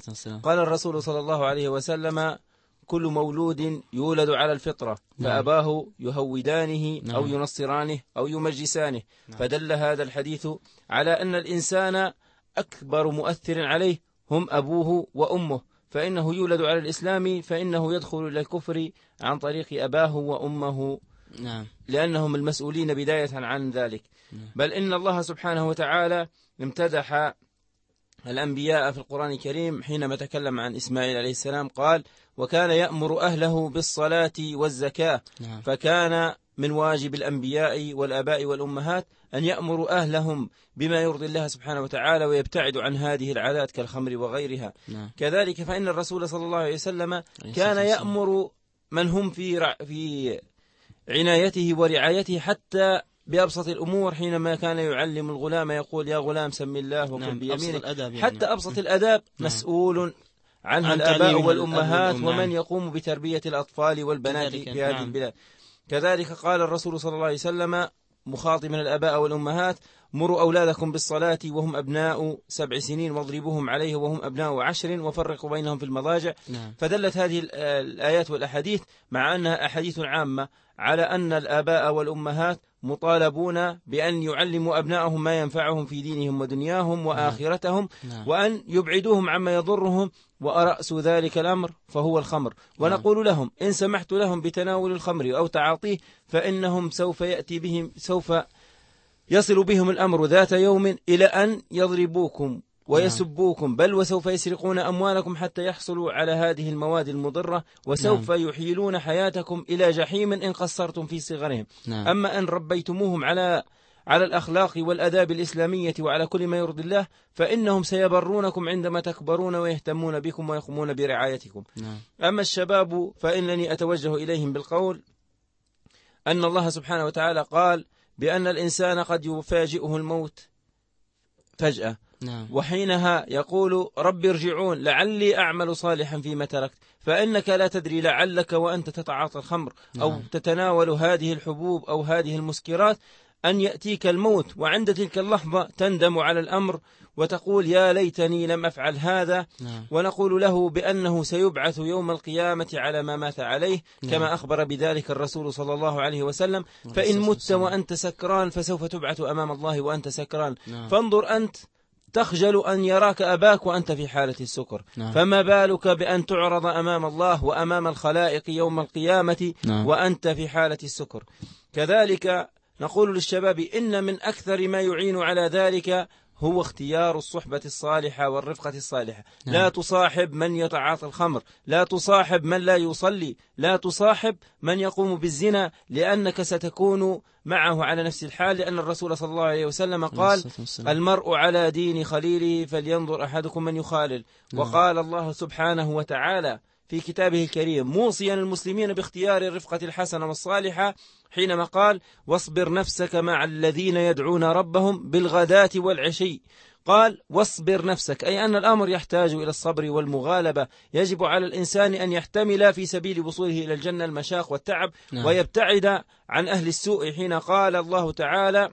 Speaker 13: كل مولود يولد على الفطرة.
Speaker 5: نعم.
Speaker 13: فأباه يهودانه.
Speaker 5: نعم.
Speaker 13: أو ينصرانه أو يمجسانه.
Speaker 5: نعم.
Speaker 13: فدل هذا الحديث على أن الإنسان أكبر مؤثر عليه هم أبوه وأمه، فإنه يولد على الإسلام فإنه يدخل إلى الكفر عن طريق أباه وأمه.
Speaker 5: نعم.
Speaker 13: لأنهم المسؤولين بداية عن ذلك.
Speaker 5: نعم.
Speaker 13: بل إن الله سبحانه وتعالى امتدح الأنبياء في القرآن الكريم حينما تكلم عن إسماعيل عليه السلام قال: وكان يأمر أهله بالصلاة والزكاة.
Speaker 5: نعم.
Speaker 13: فكان من واجب الأنبياء والآباء والأمهات أن يأمروا أهلهم بما يرضي الله سبحانه وتعالى ويبتعدوا عن هذه العادات كالخمر وغيرها. كذلك فإن الرسول صلى الله عليه وسلم كان يأمر من هم في عنايته ورعايته حتى بأبسط الأمور، حينما كان يعلم الغلام يقول يا غلام سم الله وكل بيمينك، حتى أبسط الأداب مسؤول عنها الآباء والأمهات ومن يقوم بتربية الأطفال والبنات في هذه البلاد. كذلك قال الرسول صلى الله عليه وسلم مخاطبا الآباء والأمهات مروا أولادكم بالصلاة وهم أبناء 7 سنين واضربوهم عليه وهم أبناء 10 وفرقوا بينهم في المضاجع. فدلت هذه الآيات والأحاديث مع أنها أحاديث عامة على أن الآباء والأمهات مطالبون بأن يعلموا أبنائهم ما ينفعهم في دينهم ودنياهم وآخرتهم وأن يبعدوهم عما يضرهم، ورأس ذلك الأمر فهو الخمر. ونقول لهم إن سمحت لهم بتناول الخمر أو تعاطيه فإنهم سوف يصل بهم الأمر ذات يوم إلى أن يضربوكم ويسبوكم، بل وسوف يسرقون أموالكم حتى يحصلوا على هذه المواد المضرة، وسوف يحيلون حياتكم إلى جحيم إن قصرتم في صغرهم. أما أن ربيتموهم على الأخلاق والأداب الإسلامية وعلى كل ما يرضي الله فإنهم سيبرونكم عندما تكبرون ويهتمون بكم ويقومون برعايتكم. أما الشباب فإنني أتوجه إليهم بالقول أن الله سبحانه وتعالى قال بأن الإنسان قد يفاجئه الموت فجأة، وحينها يقول رب ارجعون لعلي أعمل صالحا فيما تركت، فإنك لا تدري لعلك وأنت تتعاطى الخمر أو تتناول هذه الحبوب أو هذه المسكرات أن يأتيك الموت، وعند تلك اللحظة تندم على الأمر وتقول يا ليتني لم أفعل هذا. ونقول له بأنه سيبعث يوم القيامة على ما مات عليه كما أخبر بذلك الرسول صلى الله عليه وسلم، فإن مت وأنت سكران فسوف تبعث أمام الله وأنت سكران. فانظر أنت تخجل أن يراك أباك وأنت في حالة السكر، فما بالك بأن تعرض أمام الله وأمام الخلائق يوم القيامة وأنت في حالة السكر. كذلك نقول للشباب إن من أكثر ما يعين على ذلك هو اختيار الصحبة الصالحة والرفقة الصالحة. لا تصاحب من يتعاطى الخمر، لا تصاحب من لا يصلي، لا تصاحب من يقوم بالزنا، لأنك ستكون معه على نفس الحال، لأن الرسول صلى الله عليه وسلم قال المرء على دين خليله فلينظر أحدكم من يخالل. وقال الله سبحانه وتعالى في كتابه الكريم موصيا المسلمين باختيار الرفقة الحسنة والصالحة حينما قال واصبر نفسك مع الذين يدعون ربهم بالغداة والعشي. قال واصبر نفسك، أي أن الأمر يحتاج إلى الصبر والمغالبة. يجب على الإنسان أن يحتمل في سبيل وصوله إلى الجنة المشاق والتعب ويبتعد عن أهل السوء، حين قال الله تعالى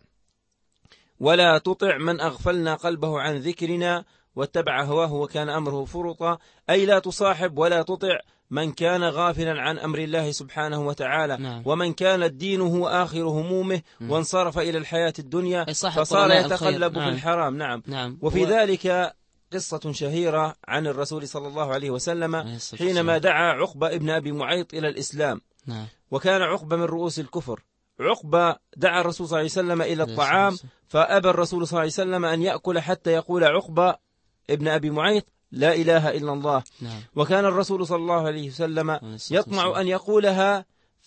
Speaker 13: ولا تطع من أغفلنا قلبه عن ذكرنا واتبع هواه وكان أمره فرطا، أي لا تصاحب ولا تطع من كان غافلا عن أمر الله سبحانه وتعالى ومن كانت دينه آخر همومه وانصرف إلى الحياة الدنيا فصار يتقلب في الحرام. وفي ذلك قصة شهيرة عن الرسول صلى الله عليه وسلم حينما دعا عقبة ابن أبي معيط إلى الإسلام، وكان عقبة من رؤوس الكفر. عقبة دعا الرسول صلى الله عليه وسلم إلى الطعام فأبى الرسول صلى الله عليه وسلم أن يأكل حتى يقول عقبة ابن أبي معيط لا إله إلا الله. وكان الرسول صلى الله عليه وسلم يطمع أن يقولها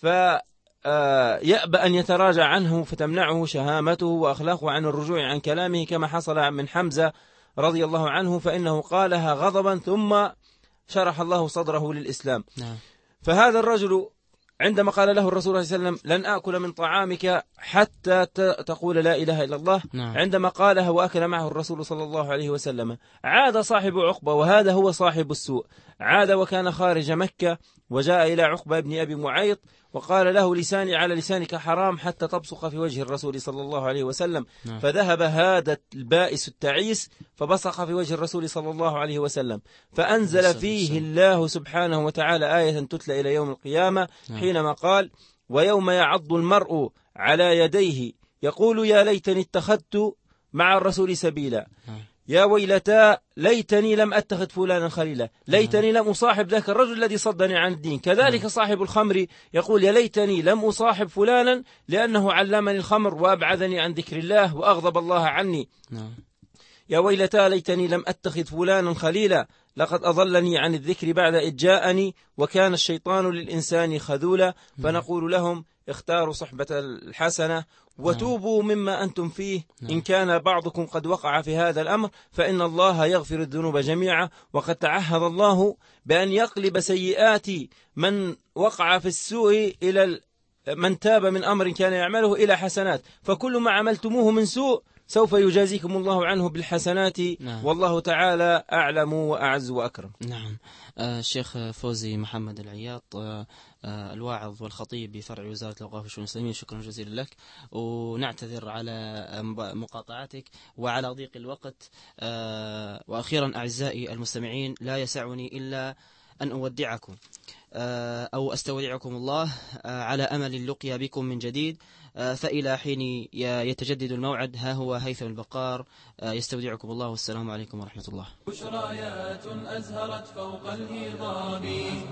Speaker 13: فيأبى أن يتراجع عنه فتمنعه شهامته وأخلاقه عن الرجوع عن كلامه، كما حصل من حمزة رضي الله عنه، فإنه قالها غضبا ثم شرح الله صدره للإسلام. فهذا الرجل عندما قال له الرسول صلى الله عليه وسلم لن آكل من طعامك حتى تقول لا إله إلا الله، عندما قالها وأكل معه الرسول صلى الله عليه وسلم عاد صاحب عقبة، وهذا هو صاحب السوء، عاد وكان خارج مكة وجاء إلى عقبة ابن أبي معيط وقال له لساني على لسانك حرام حتى تبصق في وجه الرسول صلى الله عليه وسلم. فذهب هذا البائس التعيس فبصق في وجه الرسول صلى الله عليه وسلم، فأنزل فيه الله سبحانه وتعالى آية تتلى إلى يوم القيامة حينما قال ويوم يعض المرء على يديه يقول يا ليتني اتخذت مع الرسول سبيلا، يا ويلتا ليتني لم أتخذ فلانا خليلا، ليتني لم أصاحب ذاك الرجل الذي صدني عن الدين. كذلك صاحب الخمر يقول يا ليتني لم أصاحب فلانا لأنه علمني الخمر وأبعدني عن ذكر الله وأغضب الله عني. يا ويلتى ليتني لم أتخذ فلانا خليلا لقد أضلني عن الذكر بعد إذ جاءني وكان الشيطان للإنسان خذولا. فنقول لهم اختاروا صحبة الحسنة وتوبوا مما أنتم فيه إن كان بعضكم قد وقع في هذا الأمر فإن الله يغفر الذنوب جميعا. وقد تعهد الله بأن يقلب سيئات من وقع في السوء إلى من تاب من أمر كان يعمله إلى حسنات. فكل ما عملتموه من سوء سوف يجازيكم الله عنه بالحسنات. والله تعالى أعلم وأعز وأكرم.
Speaker 5: نعم. الشيخ فوزي محمد العياط الواعظ والخطيب بفرع وزارة الأوقاف والشؤون الإسلامية، شكرا جزيلا لك، ونعتذر على مقاطعتك وعلى ضيق الوقت. وأخيرا أعزائي المستمعين، لا يسعني إلا أن أودعكم أو أستودعكم الله على أمل اللقيا بكم من جديد، فإلى حين يتجدد الموعد. ها هو هيثم البقار يستودعكم الله، والسلام عليكم ورحمة الله.
Speaker 2: بشرايات أزهرت فوق الهضاب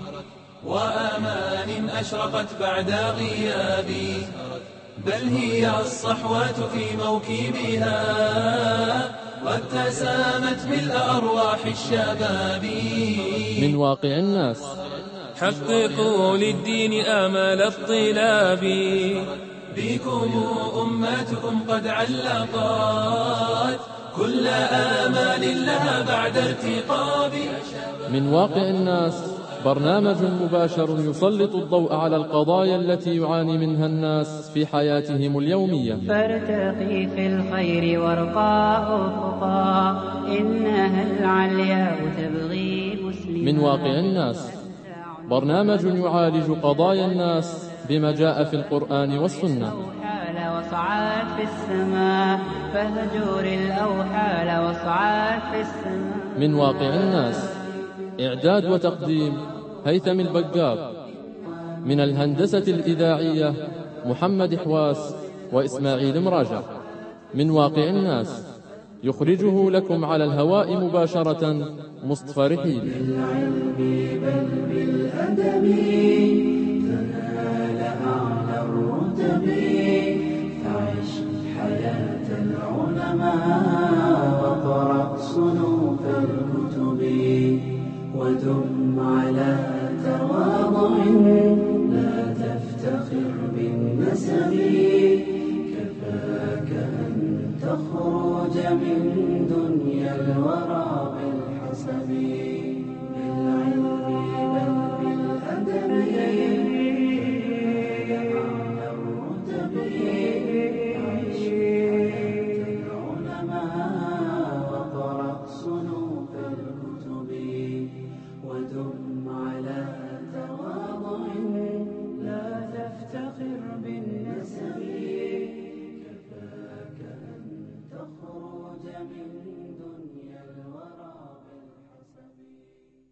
Speaker 2: وآمان أشرقت بعد غيابي، بل هي الصحوات في موكبها قد تسامت بالأرواح الشباب.
Speaker 1: من واقع الناس
Speaker 2: حققوا للدين آمال الطلاب، بكم أمتكم قد علقت كل آمال لها بعد ارتقاب.
Speaker 1: من واقع الناس برنامج مباشر يسلط الضوء على القضايا التي يعاني منها الناس في حياتهم اليومية.
Speaker 3: فارتقي في الخير وارقى أفقا، إنها العلياء تبغي مسلما.
Speaker 1: من واقع الناس برنامج يعالج قضايا الناس بما جاء في القرآن والسنة.
Speaker 3: وصعد في السماء فهجور الأوحال وصعد في السماء.
Speaker 1: من واقع الناس إعداد وتقديم هيثم البقار. من الهندسة الإذاعية محمد حواس وإسماعيل مراجع. من واقع الناس يخرجه لكم على الهواء مباشرة مصطفى رحيل.
Speaker 4: بالعلم بل بالأدب تنال أعلى الرتب، فعش حياة العلماء وقرأ صنوف الكتب، ودم على تواضع لا تفتخر بالنسب، كفاك أن تخرج من دنيا الورى بالحسب. بالعلم بل بالأدب على الرتب، عيش حياة العلماء وقرأ صنوف الكتب، ودم على تواضع لا تفتخر بالنسب، كفاك أن تخرج من